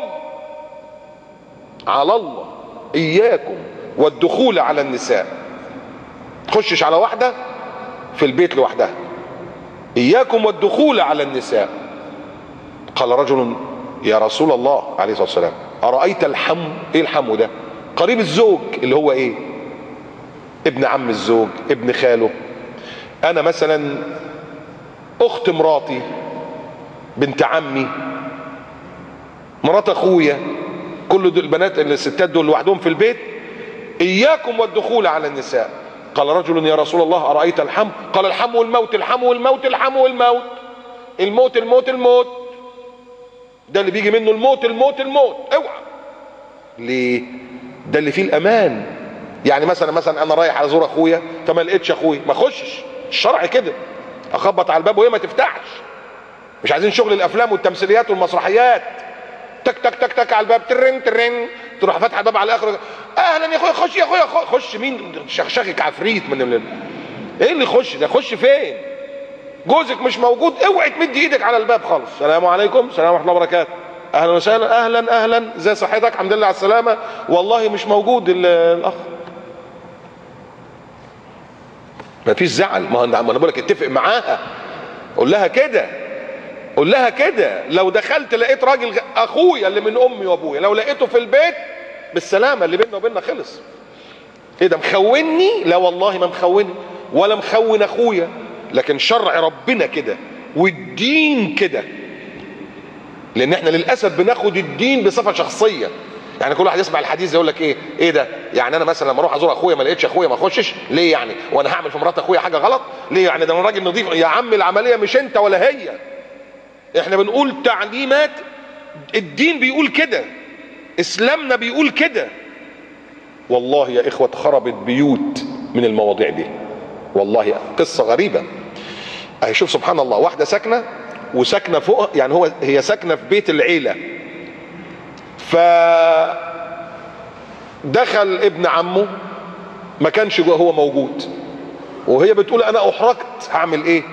على الله، إياكم والدخول على النساء. تخشش على واحدة في البيت لوحدها، إياكم والدخول على النساء. قال رجل: يا رسول الله عليه الصلاة والسلام، أرأيت الحم؟ إيه الحم ده؟ قريب الزوج، اللي هو إيه؟ ابن عم الزوج، ابن خاله. أنا مثلا أخت مراتي، بنت عمي، مرات أخويا، كل دول البنات الستات دول لوحدهم في البيت، إياكم والدخول على النساء. قال رجل: يا رسول الله أرأيت الحم؟ قال: الحم والموت، الحم والموت، الحم والموت. الموت الموت الموت، ده اللي بيجي منه الموت الموت الموت. اوعى. ليه؟ ده اللي فيه الأمان. يعني مثلا أنا رايح أزور أخويا فما لقيتش أخويا، ما أخشش. الشرع كده، أخبط على الباب وهي ما تفتحش. مش عايزين شغل الأفلام والتمثيليات والمسرحيات. تك تك تك تك على الباب، ترن ترن، تروح فاتحه الباب على الاخر: اهلا يا اخويا، خش يا اخويا. خش مين؟ شخشخك عفريت من ايه اللي يخش ده؟ خش فين؟ جوزك مش موجود، اوعي تمد ايدك على الباب خالص. السلام عليكم، السلام ورحمه الله وبركاته، اهلا وسهلا، اهلا اهلا، ازي صحتك؟ الحمد لله على السلامه، والله مش موجود الاخ. ما فيش زعل. ما انا بقول لك اتفق معاها، قول لها كده، قول لها كده. لو دخلت لقيت راجل اخويا اللي من امي وابويا، لو لقيته في البيت بالسلامه، اللي بيننا وبيننا خلص. ايه ده مخوني؟ لا والله ما مخوني ولا مخون اخويا، لكن شرع ربنا كده والدين كده. لان احنا للاسف بناخد الدين بصفه شخصيه. يعني كل واحد يسمع الحديث يقول لك ايه ده؟ يعني انا مثلا لما اروح ازور اخويا ما لقيتش اخويا ما اخشش ليه؟ يعني وانا هعمل في مرات اخويا حاجه غلط ليه؟ يعني ده انا راجل نظيف. يا عم العمليه مش انت ولا هي، احنا بنقول تعليمات الدين بيقول كده، اسلامنا بيقول كده. والله يا اخوة خربت بيوت من المواضيع دي، والله قصة غريبة. اهي شوف سبحان الله، واحدة ساكنة وساكنة فوق، يعني هي ساكنة في بيت العيلة، فدخل ابن عمه ما كانش جوه، هو موجود، وهي بتقول انا احرجت، هعمل ايه؟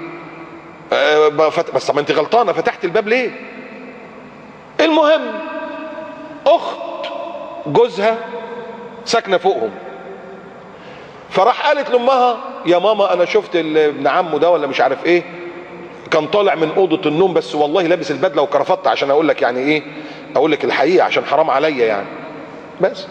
بس ما انت غلطانه، فتحت الباب ليه؟ المهم اخت جوزها ساكنه فوقهم، فراح قالت لامها: يا ماما انا شفت ابن عمه ده ولا مش عارف ايه، كان طالع من اوضه النوم، بس والله لابس البدله وكرافته، عشان اقول لك يعني ايه، اقول لك الحقيقه عشان حرام عليا يعني. بس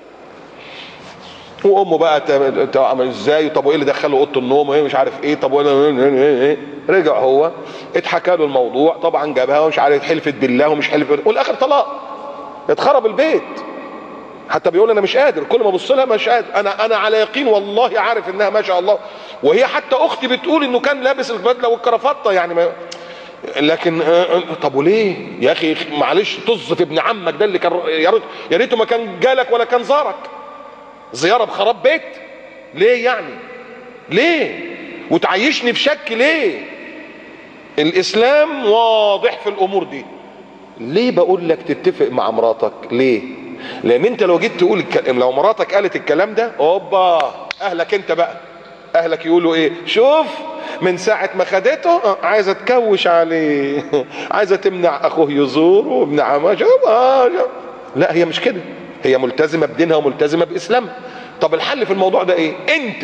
وامه بقى تعمل ازاي؟ طب وايه اللي دخله اوضه النوم وايه مش عارف ايه؟ طب ايه؟ رجع هو اتحكى له الموضوع، طبعا جابها ومش عارف، حلفت بالله ومش حلفت، والاخر طلاق، اتخرب البيت. حتى بيقول انا مش قادر، كل ما ابص لها مش قادر، انا على يقين والله عارف انها ما شاء الله، وهي حتى اختي بتقول انه كان لابس البدله والكرافته يعني ما، لكن طب وليه يا اخي؟ معلش، طز في ابن عمك ده اللي كان يا ريته ما كان جالك ولا كان زارك. زياره بخراب بيت ليه يعني؟ ليه؟ وتعيشني في شك ليه؟ الاسلام واضح في الامور دي. ليه بقول لك تتفق مع مراتك؟ ليه؟ لان انت لو جيت تقول لو مراتك قالت الكلام ده، اوبا، اهلك انت بقى، اهلك يقولوا ايه؟ شوف من ساعة ما خدته عايزة تكوش عليه، عايزة تمنع اخوه يزور وابن عمها. شوف لا، هي مش كده، هي ملتزمة بدينها وملتزمة باسلامها. طب الحل في الموضوع ده ايه؟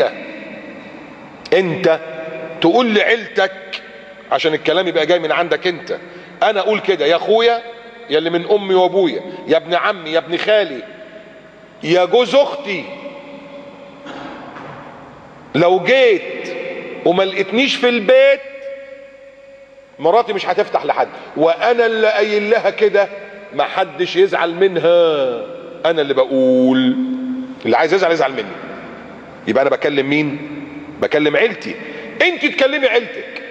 انت تقول لعيلتك، عشان الكلام يبقى جاي من عندك انت. انا اقول كده: يا اخويا، يا اللي من امي وابويا، يا ابن عمي، يا ابن خالي، يا جوز اختي، لو جيت وما لقيتنيش في البيت، مراتي مش هتفتح لحد، وانا اللي قايل لها كده، ما حدش يزعل منها، انا اللي بقول، اللي عايز يزعل يزعل مني. يبقى انا بكلم مين؟ بكلم عيلتي. انت تكلمي عيلتك،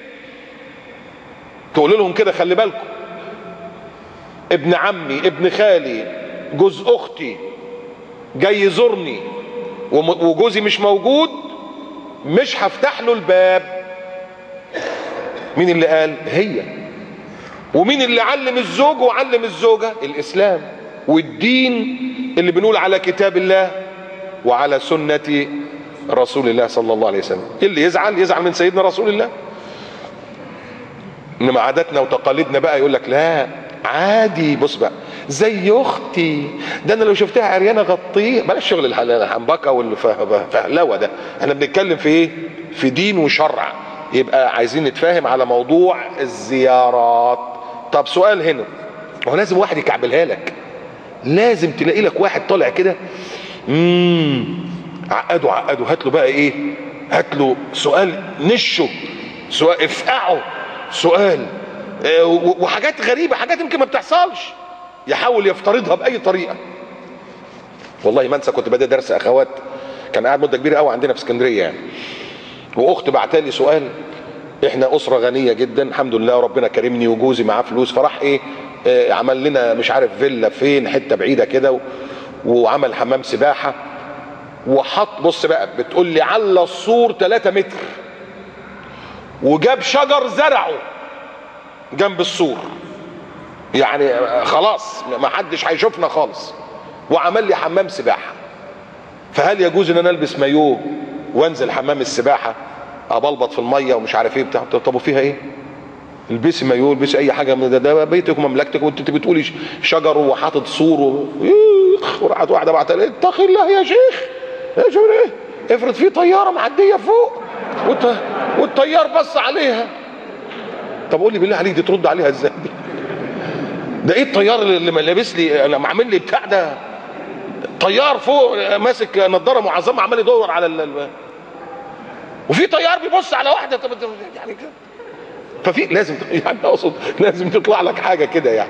تقول لهم كده: خلي بالكم، ابن عمي، ابن خالي، جوز اختي جاي يزورني وجوزي مش موجود، مش هفتح له الباب. مين اللي قال؟ هي. ومين اللي علم الزوج وعلم الزوجة؟ الاسلام والدين اللي بنقول على كتاب الله وعلى سنة رسول الله صلى الله عليه وسلم. اللي يزعل يزعل من سيدنا رسول الله. انما عاداتنا وتقاليدنا بقى يقول لك لا عادي. بص بقى، زي اختي ده انا لو شفتها عريانه غطيه. بلاش شغل الحنبكه والفهلوه ده، احنا بنتكلم في ايه؟ في دين وشرع. يبقى عايزين نتفاهم على موضوع الزيارات. طب سؤال هنا، هو لازم واحد يكعبلها لك؟ لازم تلاقي لك واحد طالع كده عقده هات له بقى ايه؟ هات له سؤال نشه، سؤال افقعه، سؤال وحاجات غريبه، حاجات يمكن ما بتحصلش، يحاول يفترضها باي طريقه. والله ما انسى، كنت بدي درس اخوات، كان قاعد مده كبيره قوي عندنا في اسكندريه يعني، واخت بعتالي سؤال. احنا اسره غنيه جدا الحمد لله، ربنا كرمني وجوزي معاه فلوس، فراح ايه عمل لنا مش عارف فيلا فين حته بعيده كده، وعمل حمام سباحه وحط. بص بقى، بتقول لي على السور 3 متر، وجاب شجر زرعه جنب السور، يعني خلاص ما حدش هيشوفنا خالص، وعمل لي حمام سباحه. فهل يجوز ان انا البس مايوه وانزل حمام السباحه ابلبط في الميه ومش عارف ايه بتاع؟ طب وفيها ايه؟ البسي مايوه، البسي اي حاجه من ده بيتك ومملكتك، وانت بتقولي شجر وحاطط سور وراحت واحده بعت لي اتقي الله يا شيخ. يا شيخ ايه؟ افرض في طياره معديه فوق والطيار بص عليها. طب قول لي بالله عليك دي ترد عليها ازاي؟ ده ايه الطيار اللي لابس لي انا عامل لي بتاع ده؟ طيار فوق ماسك نظاره معظمه عمال يدور على وفي طيار بيبص على واحده. طب يعني كده، ففي لازم يعني اقصد لازم تطلع لك حاجه كده يعني.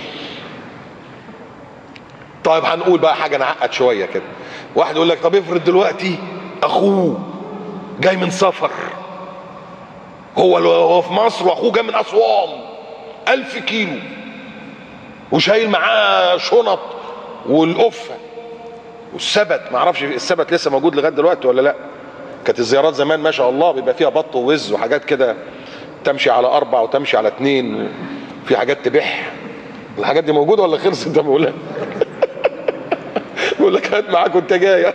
طيب هنقول بقى حاجه نعقد شويه كده. واحد يقول لك طب افرض دلوقتي اخوه جاي من سفر، هو في مصر واخوه جاي من اسوان 1000 كيلو وشايل معاه شنط والقفه والسبت. ما اعرفش السبت لسه موجود لغايه دلوقتي ولا لا. كانت الزيارات زمان ما شاء الله بيبقى فيها بط ووز وحاجات كده، تمشي على 4 وتمشي على 2، في حاجات تبح. الحاجات دي موجوده ولا خلصت؟ ده بقول لك هات معاك وانت جاي.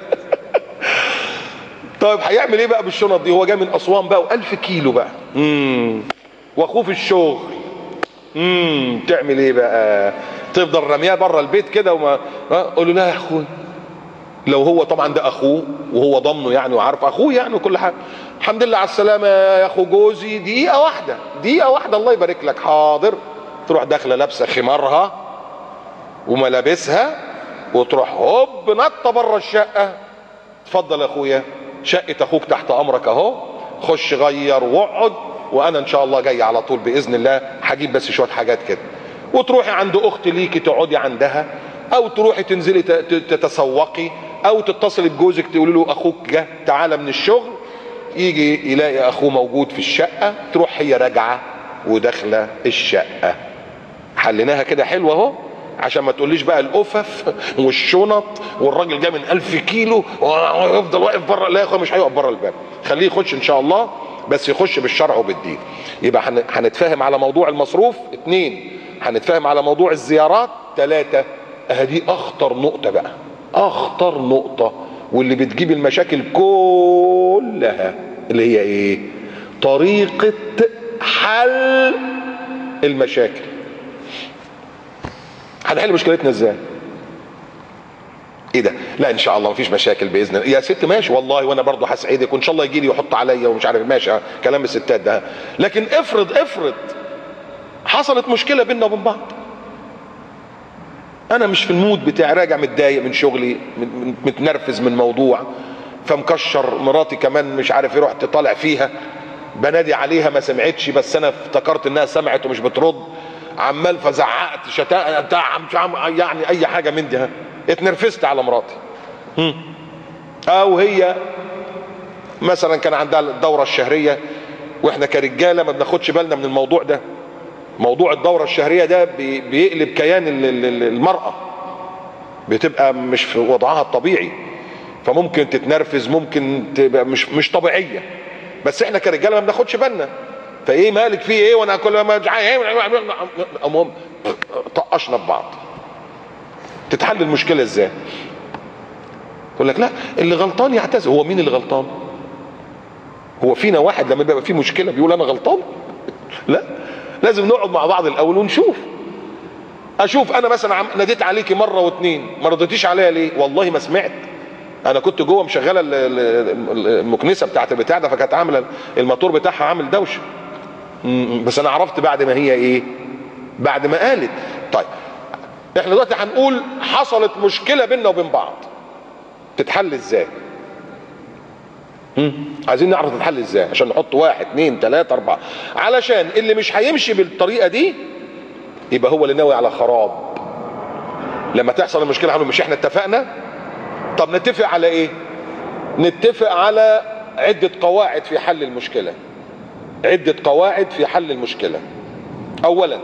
طيب هيعمل ايه بقى بالشنط دي؟ هو جاي من اسوان بقى و1000 كيلو بقى، واخوه في الشغل، تعمل ايه بقى؟ تفضل رمياه بره البيت كده وما قول له لا يا اخوي. لو هو طبعا ده اخوه وهو ضمنه يعني وعارف اخوه يعني وكل حاجه، الحمد لله على السلامه يا اخو جوزي، دقيقه واحده الله يبارك لك، حاضر. تروح داخله لابسه خمارها وملابسها وتروح هوب نطه بره الشقه. اتفضل يا اخويا، شقه اخوك تحت امرك اهو، خش غير واقعد، وانا ان شاء الله جاي على طول باذن الله، هجيب بس شويه حاجات كده. وتروحي عند اخت ليكي تقعدي عندها، او تروحي تنزلي تتسوقي، او تتصلي بجوزك تقولي له اخوك جه تعالى من الشغل، يجي يلاقي اخوه موجود في الشقه، تروح هي راجعه وداخله الشقه. حليناها كده حلوه اهو، عشان ما تقوليش بقى القفف والشنط والراجل جاي من 1000 كيلو ويفضل واقف بره. لا يا اخويا مش هيقف بره الباب، خليه يخش ان شاء الله، بس يخش بالشرع وبالدين. يبقى هنتفاهم على موضوع المصروف. 2 هنتفاهم على موضوع الزيارات. 3 دي اخطر نقطه بقى، اخطر نقطه، واللي بتجيب المشاكل كلها، اللي هي ايه؟ طريقه حل المشاكل. هنحل مشكلتنا ازاي؟ ايه ده؟ لا ان شاء الله مفيش مشاكل باذن الله يا ست. ماشي والله، وانا برضه هسعدك وان شاء الله يجي لي ويحط عليا ومش عارف، ماشي كلام الستات ده. لكن افرض حصلت مشكله بيننا وبين بعض، انا مش في المود بتاعي، راجع متضايق من شغلي، متنرفز من موضوع، فمكشر، مراتي كمان مش عارف ايه، رحت طالع فيها بنادي عليها ما سمعتش، بس انا افتكرت انها سمعت ومش بترد، عمال فزعقت يعني اي حاجه من دي، اتنرفزت على مراتي. او هي مثلا كان عندها الدوره الشهريه، واحنا كرجاله ما بناخدش بالنا من الموضوع ده. موضوع الدوره الشهريه ده بيقلب كيان المراه، بتبقى مش في وضعها الطبيعي، فممكن تتنرفز، ممكن تبقى مش طبيعيه، بس احنا كرجاله ما بناخدش بالنا. فايه مالك في ايه؟ وانا كل ما المهم طقشنا في بعض. تتحل المشكله ازاي؟ يقول لك لا اللي غلطان يعتذر. هو مين اللي غلطان؟ هو فينا واحد لما بيبقى فيه مشكله بيقول انا غلطان؟ لا، لازم نقعد مع بعض الاول ونشوف. اشوف انا مثلا ناديت عليكي مره واتنين ما رديتيش عليا ليه؟ والله ما سمعت. انا كنت جوه مشغله المكنسه بتاعت البتاع ده، فكانت عامله الموتور بتاعها عامل دوشه. بس انا عرفت بعد ما هي ايه؟ بعد ما قالت. طيب احنا دلوقتي هنقول حصلت مشكله بيننا وبين بعض، تتحل ازاي؟ عايزين نعرف تتحل ازاي عشان نحط 1 2 3 4، علشان اللي مش هيمشي بالطريقه دي يبقى هو اللي ناوي على خراب. لما تحصل المشكله هنقول مش احنا اتفقنا؟ طب نتفق على ايه؟ نتفق على عده قواعد في حل المشكله. عده قواعد في حل المشكله. اولا،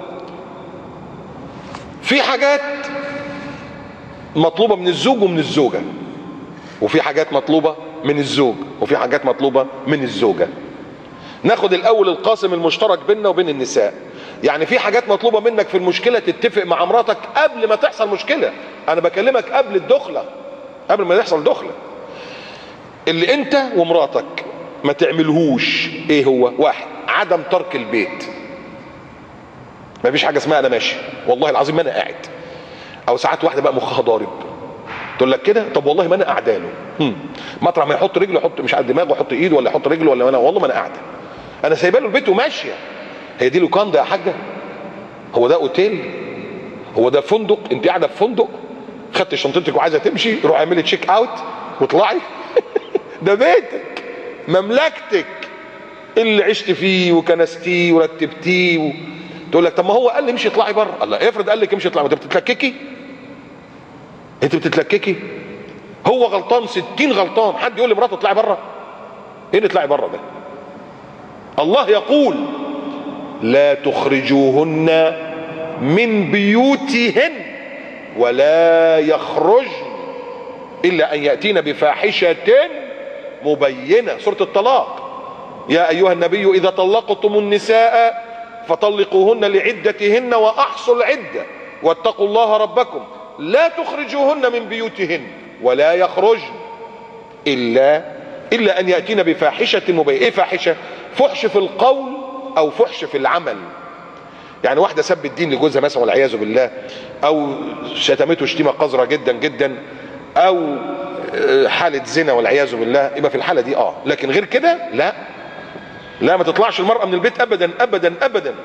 في حاجات مطلوبه من الزوج ومن الزوجه، وفي حاجات مطلوبه من الزوج، وفي حاجات مطلوبه من الزوجه. ناخد الاول القاسم المشترك بيننا وبين النساء. يعني في حاجات مطلوبه منك في المشكله تتفق مع مراتك قبل ما تحصل مشكله. انا بكلمك قبل الدخله، قبل ما يحصل دخله. اللي انت ومراتك ما تعملهوش ايه هو؟ 1، عدم ترك البيت. ما فيش حاجه اسمها انا ماشي والله العظيم ما انا قاعد. او ساعات واحده بقى مخها ضارب تقول لك كده، طب والله ما انا قاعده له. مطرح ما يحط رجله يحط مش على دماغه، يحط ايده ولا يحط رجله، ولا انا والله ما انا قاعده، انا سايبه له البيت وماشيه. هي دي لوكاندا يا حاجه؟ هو ده اوتيل؟ هو ده فندق؟ انت قاعده في فندق خدت شنطتك وعايزه تمشي، روح اعملي تشيك اوت واطلعي. ده بيتك، مملكتك اللي عشت فيه وكنستيه ورتبتيه تقول لك طب ما هو قال لي امشي اطلعي بره. الله، افرض قال لك امشي اطلعي، انت بتتلككي؟ انت بتتلككي؟ هو غلطان 60 غلطان. حد يقول لمراته اطلعي بره؟ ايه اللي اطلعي بره ده؟ الله يقول لا تخرجوهن من بيوتهن ولا يخرجن الا ان ياتين بفاحشه مبينه. سوره الطلاق. يا ايها النبي اذا طلقتم النساء فطلقوهن لعدتهن واحصوا العده واتقوا الله ربكم لا تخرجوهن من بيوتهن ولا يخرجن الا ان ياتين بفاحشه مبينه. ايه فاحشه؟ فحش في القول او فحش في العمل. يعني واحده سب الدين لجوزها مثلا والعياذ بالله، او شتمته شتيمه قذره جدا جدا، او حاله زنا والعياذ بالله، يبقى في الحاله دي لكن غير كده لا، لا ما تطلعش المراه من البيت ابدا ابدا ابدا.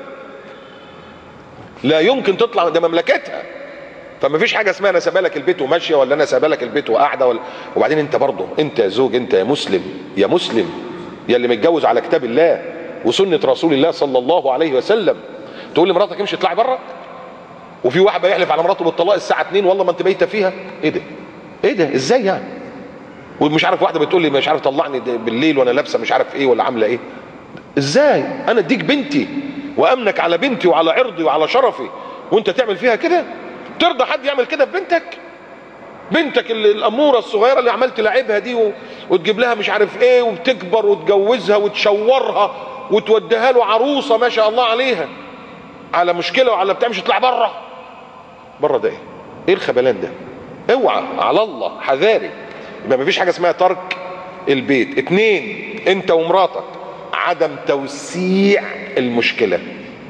لا يمكن تطلع، ده مملكتها. فما فيش حاجه اسمها انا سايبه لك البيت وماشيه، ولا انا سايبه لك البيت وقاعده وبعدين انت برضه انت يا زوج، انت يا مسلم، يا مسلم، يا اللي متجوز على كتاب الله وسنه رسول الله صلى الله عليه وسلم، تقول لمراتك امشي اطلعي بره؟ وفي واحد بيحلف على مراته بالطلاق الساعه 2 والله ما انت بايته فيها. ايه ده؟ ايه ده؟ ازاي يعني؟ ومش عارف واحده بتقول لي مش عارف طلعني بالليل وانا لابسه مش عارف ايه ولا عامله ايه. ازاي انا اديك بنتي وامنك على بنتي وعلى عرضي وعلى شرفي وانت تعمل فيها كده؟ ترضى حد يعمل كده في بنتك؟ بنتك الاموره الصغيره اللي عمال تلاعبها دي وتجيب لها مش عارف ايه وبتكبر وتجوزها وتشورها وتوديها له عروسه ما شاء الله عليها، على مشكله وعلى بتاع مش تطلع بره؟ بره ده ايه؟ ايه الخبلان ده؟ اوعى على الله، حذاري. يبقى مفيش حاجه اسمها ترك البيت. 2، انت ومراتك عدم توسيع المشكله.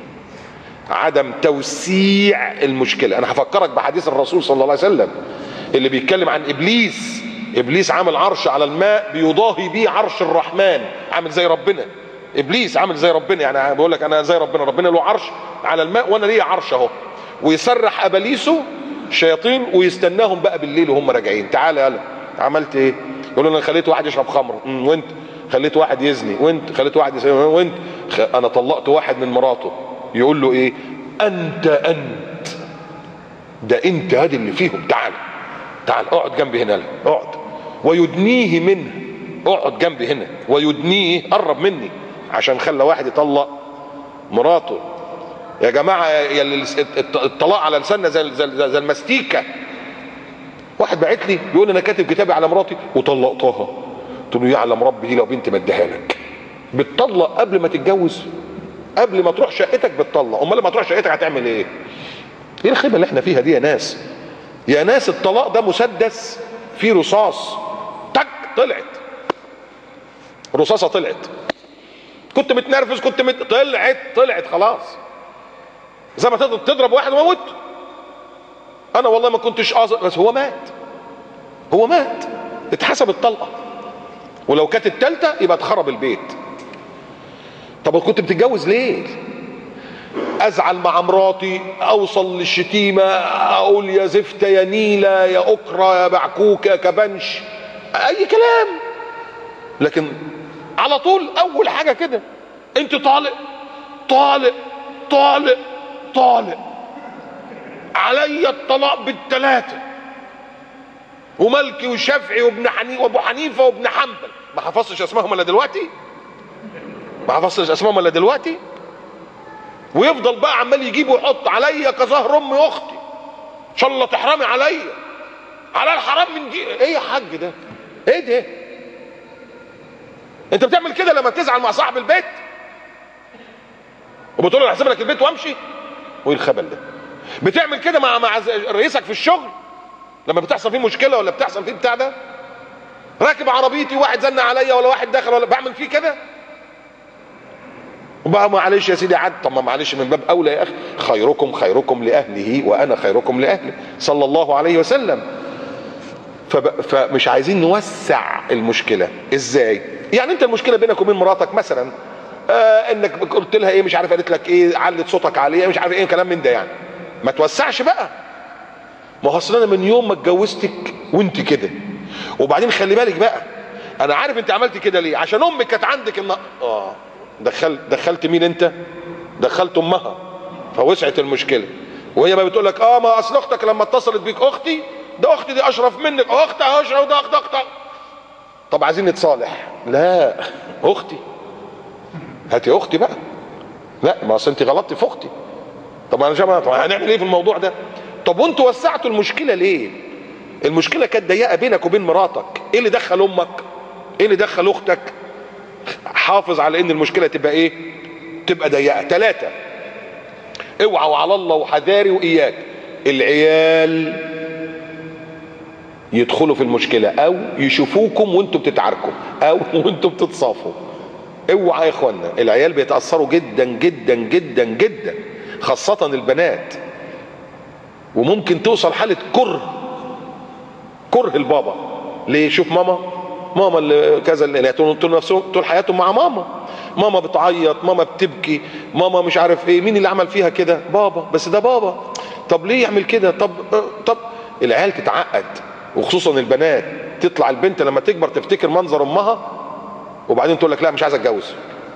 عدم توسيع المشكله. انا هفكرك بحديث الرسول صلى الله عليه وسلم اللي بيتكلم عن ابليس. ابليس عامل عرش على الماء بيضاهي بيه عرش الرحمن، عامل زي ربنا. ابليس عامل زي ربنا، يعني بيقول لك انا زي ربنا، ربنا له عرش على الماء وانا ليا عرش اهو. ويسرح اباليسه الشياطين ويستناهم بقى بالليل وهم راجعين، تعالى يلا عملت ايه؟ يقولوا انا خليت واحد يشرب خمر، وانت خليت واحد يزني، وانت خليت واحد يسوي، وانت انا طلقت واحد من مراته. يقول له ايه؟ انت ده انت هادي اللي فيهم، تعال تعال اقعد جنبي هنا، اقعد. ويدنيه منه، اقعد جنبي هنا. ويدنيه، قرب مني، عشان خلى واحد يطلق مراته. يا جماعه الطلاق على لساننا زي المستيكه. واحد بعت لي بيقول انا كاتب كتابي على مراتي وطلقتها. قلت له يعلم ربي لو بنت ما اديها لك. بتطلق قبل ما تتجوز، قبل ما تروح شقتك بتطلق. امال لما تروح شقتك هتعمل ايه؟ ايه الخيبه اللي احنا فيها دي يا ناس؟ يا ناس الطلاق ده مسدس فيه رصاص، تك طلعت رصاصه، طلعت. كنت متنرفز، طلعت خلاص، زي ما تضرب واحد وموت. انا والله ما كنتش قاصد، بس هو مات اتحسب الطلقه، ولو كانت التالتة يبقى اتخرب البيت. طب كنت بتتجوز ليه؟ ازعل مع مراتي، اوصل للشتيمه، اقول يا زفته يا نيله يا اكره يا بعكوك يا كبنش، اي كلام، لكن على طول اول حاجه كده انت طالق طالق طالق طالق، علي الطلاق بالثلاثه، ومالكي وشافعي وابن حنيفه وابو حنيفه وابن حنبل. ما حفظتش اسمائهم الا دلوقتي، ويفضل بقى عمال يجيب ويحط عليا كظهر امي اختي، ان شاء الله تحرمي عليا، على الحرام من دي. ايه يا حاج ده؟ ايه ده؟ انت بتعمل كده لما تزعل مع صاحب البيت وبتقول له هسيب لك البيت وامشي؟ وايه الخبل ده؟ بتعمل كده مع رئيسك في الشغل لما بتحصل فيه مشكله ولا بتحصل فيه بتاع ده؟ راكب عربيتي واحد زن عليا ولا واحد داخل ولا بعمل فيه كده؟ وبقى معلش يا سيدي عد. طب ما معلش من باب اولى يا اخي، خيركم لاهله وانا خيركم لاهله صلى الله عليه وسلم. فمش عايزين نوسع المشكله. ازاي؟ يعني انت المشكله بينك وبين مراتك مثلا انك قلت لها ايه مش عارف، قالت لك ايه، علت صوتك عليها مش عارف ايه كلام من ده، يعني ما توسعش بقى. ما هو اصل انا من يوم ما اتجوزتك وانت كده. وبعدين خلي بالك بقى، انا عارف انت عملت كده ليه، عشان امك كانت عندك دخلت مين انت؟ دخلت امها، فوسعت المشكله. وهي ما بتقول لك ما اصل اختك لما اتصلت بيك اختي، ده اختي دي اشرف منك، اختها اشرف، ده اختك. طب عايزين نتصالح؟ لا، اختي، هاتي اختي بقى. لا، ما اصل انت غلطتي في اختي. طب هنعمل ايه في الموضوع ده؟ طب وانتوا وسعتوا المشكله ليه؟ المشكله كانت ضيقه بينك وبين مراتك. ايه اللي دخل امك؟ ايه اللي دخل اختك؟ حافظ على ان المشكله تبقى ايه؟ تبقى ضيقه. 3، اوعى وعلى الله وحذاري واياك العيال يدخلوا في المشكله او يشوفوكم وانتوا بتتعاركوا او وانتوا بتتصافوا. اوعى يا اخوانا، العيال بيتاثروا جدا جدا جدا جدا، خاصه البنات، وممكن توصل حاله كره البابا. ليه؟ شوف ماما اللي كذا، اللي طول حياتهم مع ماما بتعيط، ماما بتبكي، ماما مش عارف ايه، مين اللي عمل فيها كده؟ بابا. بس ده بابا، طب ليه يعمل كده؟ طب العيال تتعقد، وخصوصا البنات. تطلع البنت لما تكبر تفتكر منظر امها، وبعدين تقول لك لا مش عايز اتجوز.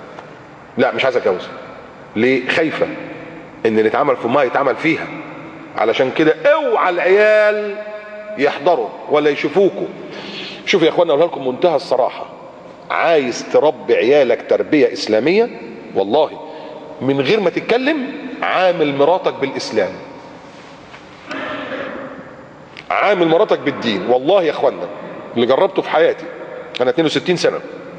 ليه؟ خايفه ان اللي اتعمل في امها يتعمل فيها. علشان كده اوعى العيال يحضروا ولا يشوفوكوا. شوف يا اخوانا، اقولها لكم منتهى الصراحه، عايز تربي عيالك تربيه اسلاميه، والله من غير ما تتكلم عامل مراتك بالاسلام، عامل مراتك بالدين. والله يا اخوانا اللي جربته في حياتي، انا 62 سنه،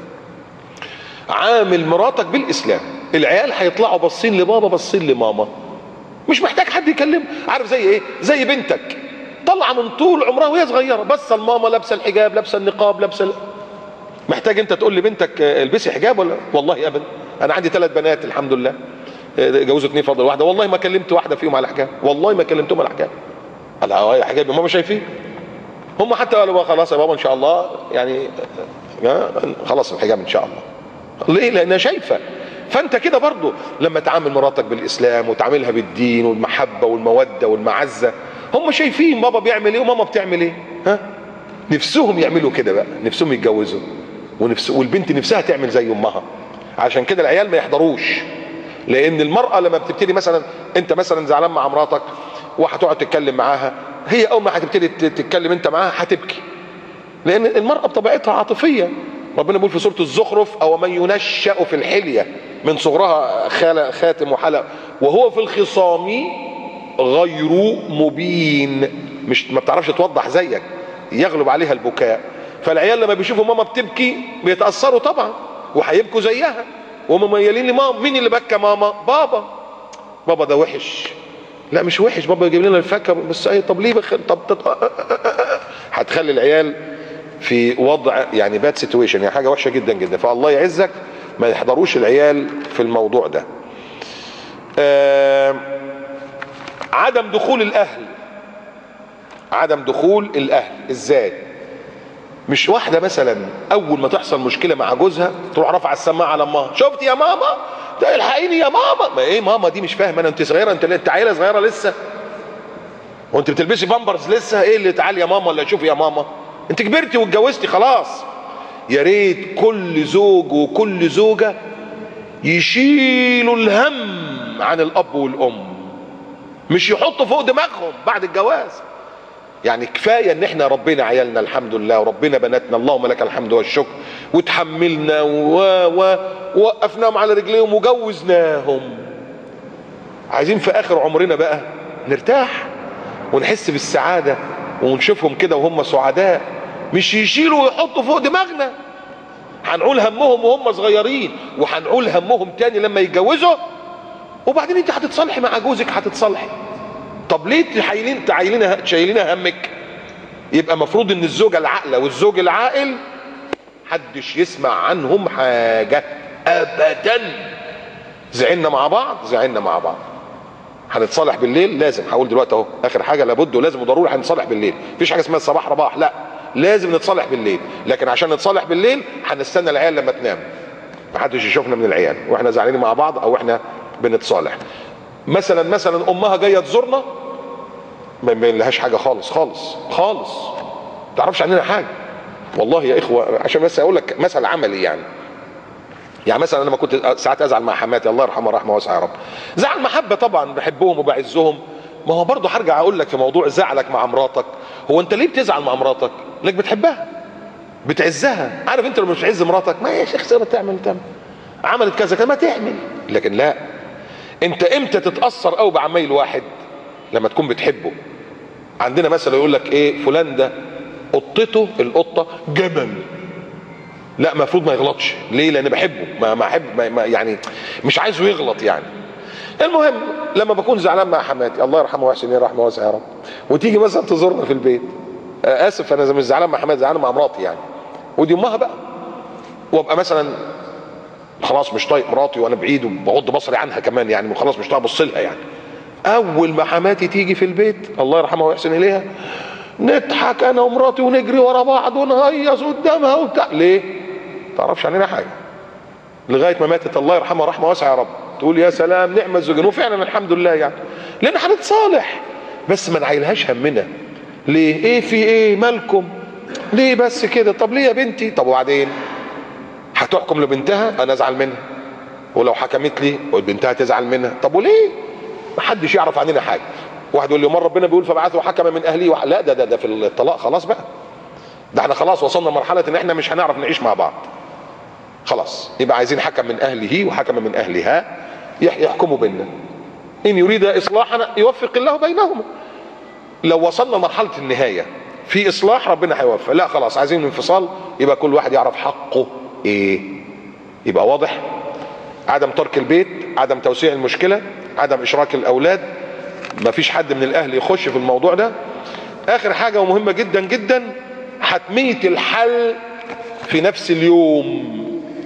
عامل مراتك بالاسلام. العيال هيطلعوا باصين لبابا باصين لماما، مش محتاج حد يكلم. عارف زي ايه؟ زي بنتك طلع من طول عمرها وهي صغيره بس الماما لابسه الحجاب، لابسه النقاب، محتاج انت تقول لبنتك البسي حجاب ولا؟ والله ابدا. انا عندي 3 بنات الحمد لله، جوزوا 2 فاضل واحده، والله ما كلمت واحده فيهم على حجاب، والله ما كلمتهم على حجاب. على حجاب ماما شايفين، هم حتى قالوا خلاص يا بابا ان شاء الله، يعني خلاص الحجاب ان شاء الله. ليه؟ لانها شايفه. فانت كده برضو لما تعامل مراتك بالاسلام وتعاملها بالدين والمحبه والموده والمعزه، هم شايفين بابا بيعمل ايه وماما بتعمل ايه، نفسهم يعملوا كده بقى، نفسهم يتجوزوا، والبنت نفسها تعمل زي امها. عشان كده العيال ما يحضروش، لان المراه لما بتبتدي مثلا، انت مثلا زعلان مع مراتك وهتقعد تتكلم معاها، هي اول ما هتبتدي تتكلم انت معاها هتبكي، لان المراه بطبيعتها عاطفيه. ربنا بيقول في سوره الزخرف: او من ينشأ في الحليه من صغرها خاتم وحلق وهو في الخصام غير مبين، مش ما بتعرفش توضح زيك، يغلب عليها البكاء. فالعيال لما بيشوفوا ماما بتبكي بيتأثروا طبعا، وهيبكوا زيها، وهم ميالين لماما. مين اللي بكى؟ ماما. بابا ده وحش. لا مش وحش، بابا يجيب لنا الفاكهه بس. طب ليه هتخلي العيال في وضع يعني باد سيتويشن، يعني حاجه وحشه جدا جدا. فالله يعزك ما يحضروش العيال في الموضوع ده. عدم دخول الاهل. عدم دخول الاهل ازاي؟ مش واحده مثلا اول ما تحصل مشكله مع جوزها تروح رافعه السماعه على امها، شفت يا ماما ده الحقيني يا ماما. ما ايه ماما دي؟ مش فاهم انا، انت صغيره، انت عيله صغيره لسه، وانت بتلبسي بامبرز لسه، ايه اللي تعالي يا ماما ولا شوفي يا ماما؟ انت كبرتي واتجوزتي خلاص. يا ريت كل زوج وكل زوجه يشيلوا الهم عن الاب والام، مش يحطوا فوق دماغهم بعد الجواز. يعني كفايه ان احنا ربنا عيالنا الحمد لله، وربنا بناتنا اللهم لك الحمد والشكر، وتحملنا ووقفناهم على رجليهم وجوزناهم. عايزين في اخر عمرنا بقى نرتاح ونحس بالسعاده ونشوفهم كده وهم سعداء، مش يشيلوا ويحطوا فوق دماغنا. هنعول همهم وهم صغيرين، وهنعول همهم تاني لما يتجوزوا، وبعدين انت هتتصالحي مع جوزك، هتتصالحي. طب ليه شايلينها همك؟ يبقى مفروض ان الزوجه العاقله والزوج العاقل محدش يسمع عنهم حاجه ابدا. زعلنا مع بعض، زعلنا مع بعض، هنتصالح بالليل. لازم هقول دلوقتي اهو اخر حاجه لابد ولازم وضروري هنتصالح بالليل. مفيش حاجه اسمها صباح رباح، لا، لازم نتصالح بالليل. لكن عشان نتصالح بالليل هنستنى العيال لما تنام، محدش يشوفنا من العيال واحنا زعلانين مع بعض او احنا بنتصالح. مثلا امها جايه تزورنا ما يبين لهاش حاجه خالص خالص خالص، ما تعرفش عننا حاجه. والله يا اخوه عشان بس اقول لك مثل عملي، يعني مثلا انا ما كنت ساعات ازعل مع حماتي الله يرحمها رحمه واسعه يا رب، زعل محبه طبعا، بحبهم وبعزهم. ما هو برضه هرجع اقول لك في موضوع زعلك مع مراتك، هو انت ليه بتزعل مع مراتك؟ لانك بتحبها بتعزها. عارف انت لما مش بتعز مراتك، ما يا شيخ سيبها تعمل عملت كذا كذا ما تعمل. لكن لا، انت امتى تتاثر قوي بعمايل واحد؟ لما تكون بتحبه. عندنا مثل يقول لك ايه، فلان ده قطته القطه جمل. لا، المفروض ما يغلطش. ليه؟ لان بحبه، ما يعني مش عايزه يغلط يعني. المهم لما بكون زعلان مع حماتي الله يرحمه ويحسن رحمه واسعه يا رب، وتيجي مثلا تزورنا في البيت، اسف انا مش زعلان مع حماتي، زعلان مع مراتي يعني، ودي امها بقى، وابقى مثلا خلاص مش طايق مراتي وانا بعيد وبغض بصري عنها كمان يعني، خلاص مش طايق ابص لها يعني. اول ما حماتي تيجي في البيت الله يرحمها ويحسن اليها، نضحك انا ومراتي ونجري ورا بعض ونهيص قدامها وبتاع. ليه؟ ما تعرفش عننا حاجه. لغايه ما ماتت الله يرحمها رحمه واسعه يا رب، تقول يا سلام نعم الزوجين، وفعلا الحمد لله يعني، لان هنتصالح بس ما نعيلهاش همنا. ليه؟ ايه في ايه مالكم؟ ليه بس كده؟ طب ليه يا بنتي؟ طب وبعدين هتحكم لبنتها انا ازعل منها، ولو حكمت لي بنتها تزعل منها. طب وليه؟ محدش يعرف عننا حاجه. واحد يقول لي مره ربنا بيقول فبعثوا حكما من اهلي لا ده في الطلاق خلاص بقى، ده احنا خلاص وصلنا لمرحله ان احنا مش هنعرف نعيش مع بعض خلاص. يبقى عايزين حكم من اهله وحكم من اهلها يحكموا بيننا، ان يريد اصلاحا يوفق الله بينهما. لو وصلنا لمرحله النهايه في اصلاح ربنا هيوفق. لا خلاص عايزين انفصال، يبقى كل واحد يعرف حقه ايه، يبقى واضح. عدم ترك البيت، عدم توسيع المشكله، عدم اشراك الاولاد، مفيش حد من الاهل يخش في الموضوع ده. اخر حاجه ومهمه جدا جدا، حتميه الحل في نفس اليوم.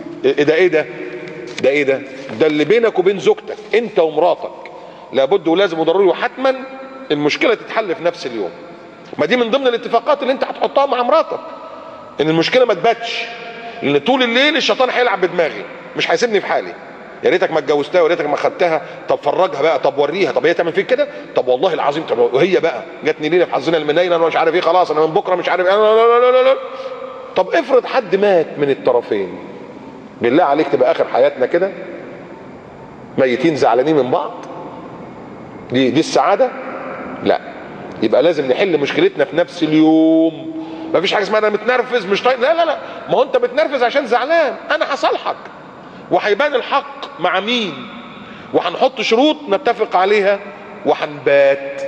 ده اللي بينك وبين زوجتك انت ومراتك، لابد ولازم وضروري وحتما المشكله تتحل في نفس اليوم. ما دي من ضمن الاتفاقات اللي انت هتحطها مع مراتك، ان المشكله ما تباتش، لان طول الليل الشيطان هيلعب بدماغي، مش هيسيبني في حالي. يا ريتك ما اتجوزتها، ويا ريتك ما خدتها. طب فرجها بقى، طب وريها، طب هي تعمل فيك كده، طب والله العظيم. طب وهي بقى جاتني ليله في حظنا المنيل انا مش عارف ايه، خلاص انا من بكره مش عارف ايه. لا. طب افرض حد مات من الطرفين، بالله عليك تبقى اخر حياتنا كده ميتين زعلانين من بعض؟ دي السعاده؟ لا. يبقى لازم نحل مشكلتنا في نفس اليوم. مفيش حاجه اسمها انا متنرفز مش طايق، لا. ما هو انت متنرفز عشان زعلان، انا هصالحك وهيبان الحق مع مين، وهنحط شروط نتفق عليها، وهنبات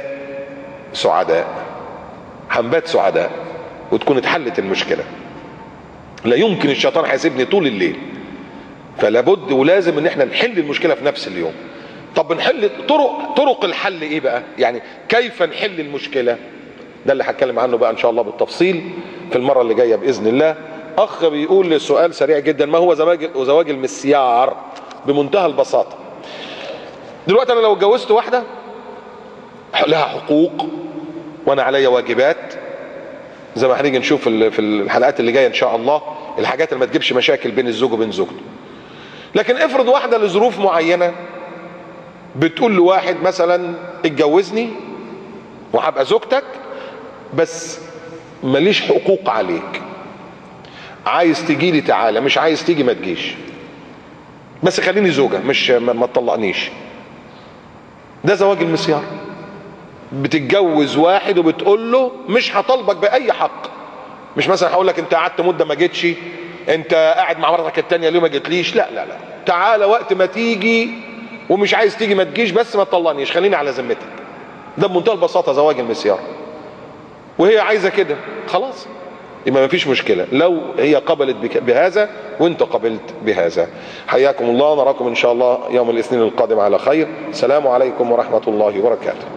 سعداء، وتكون اتحلت المشكله. لا يمكن الشيطان هيسيبني طول الليل، فلا بد ولازم ان احنا نحل المشكله في نفس اليوم. طب نحل طرق الحل ايه بقى؟ يعني كيف نحل المشكله؟ ده اللي هتكلم عنه بقى ان شاء الله بالتفصيل في المره اللي جايه باذن الله. اخ بيقول للسؤال سريع جدا: ما هو زواج المسيار؟ بمنتهى البساطة. دلوقتي انا لو اتجوزت واحدة لها حقوق وانا عليا واجبات، زي ما هنيجي نشوف في الحلقات اللي جايه ان شاء الله، الحاجات اللي ما تجيبش مشاكل بين الزوج وبين زوجته. لكن افرض واحده لظروف معينه بتقول لواحد مثلا اتجوزني وهبقى زوجتك بس ماليش حقوق عليك، عايز تجي لي تعالى، مش عايز تيجي ما تجيش، بس خليني زوجه، مش ما تطلقنيش. ده زواج المسيار. بتتجوز واحد وبتقول له مش هطالبك باي حق، مش مثلا هقول لك انت قعدت مده ما جيتش، انت قاعد مع مراتك التانيه ليه ما جيتليش، لا لا لا، تعالى وقت ما تيجي، ومش عايز تيجي ما تجيش، بس ما تطلقنيش، خليني على ذمتك. ده بمنتهى البساطه زواج المسيار. وهي عايزه كده خلاص، يبقى ما فيش مشكله لو هي قبلت بهذا وانت قبلت بهذا. حياكم الله، نراكم ان شاء الله يوم الاثنين القادم على خير. السلام عليكم ورحمه الله وبركاته.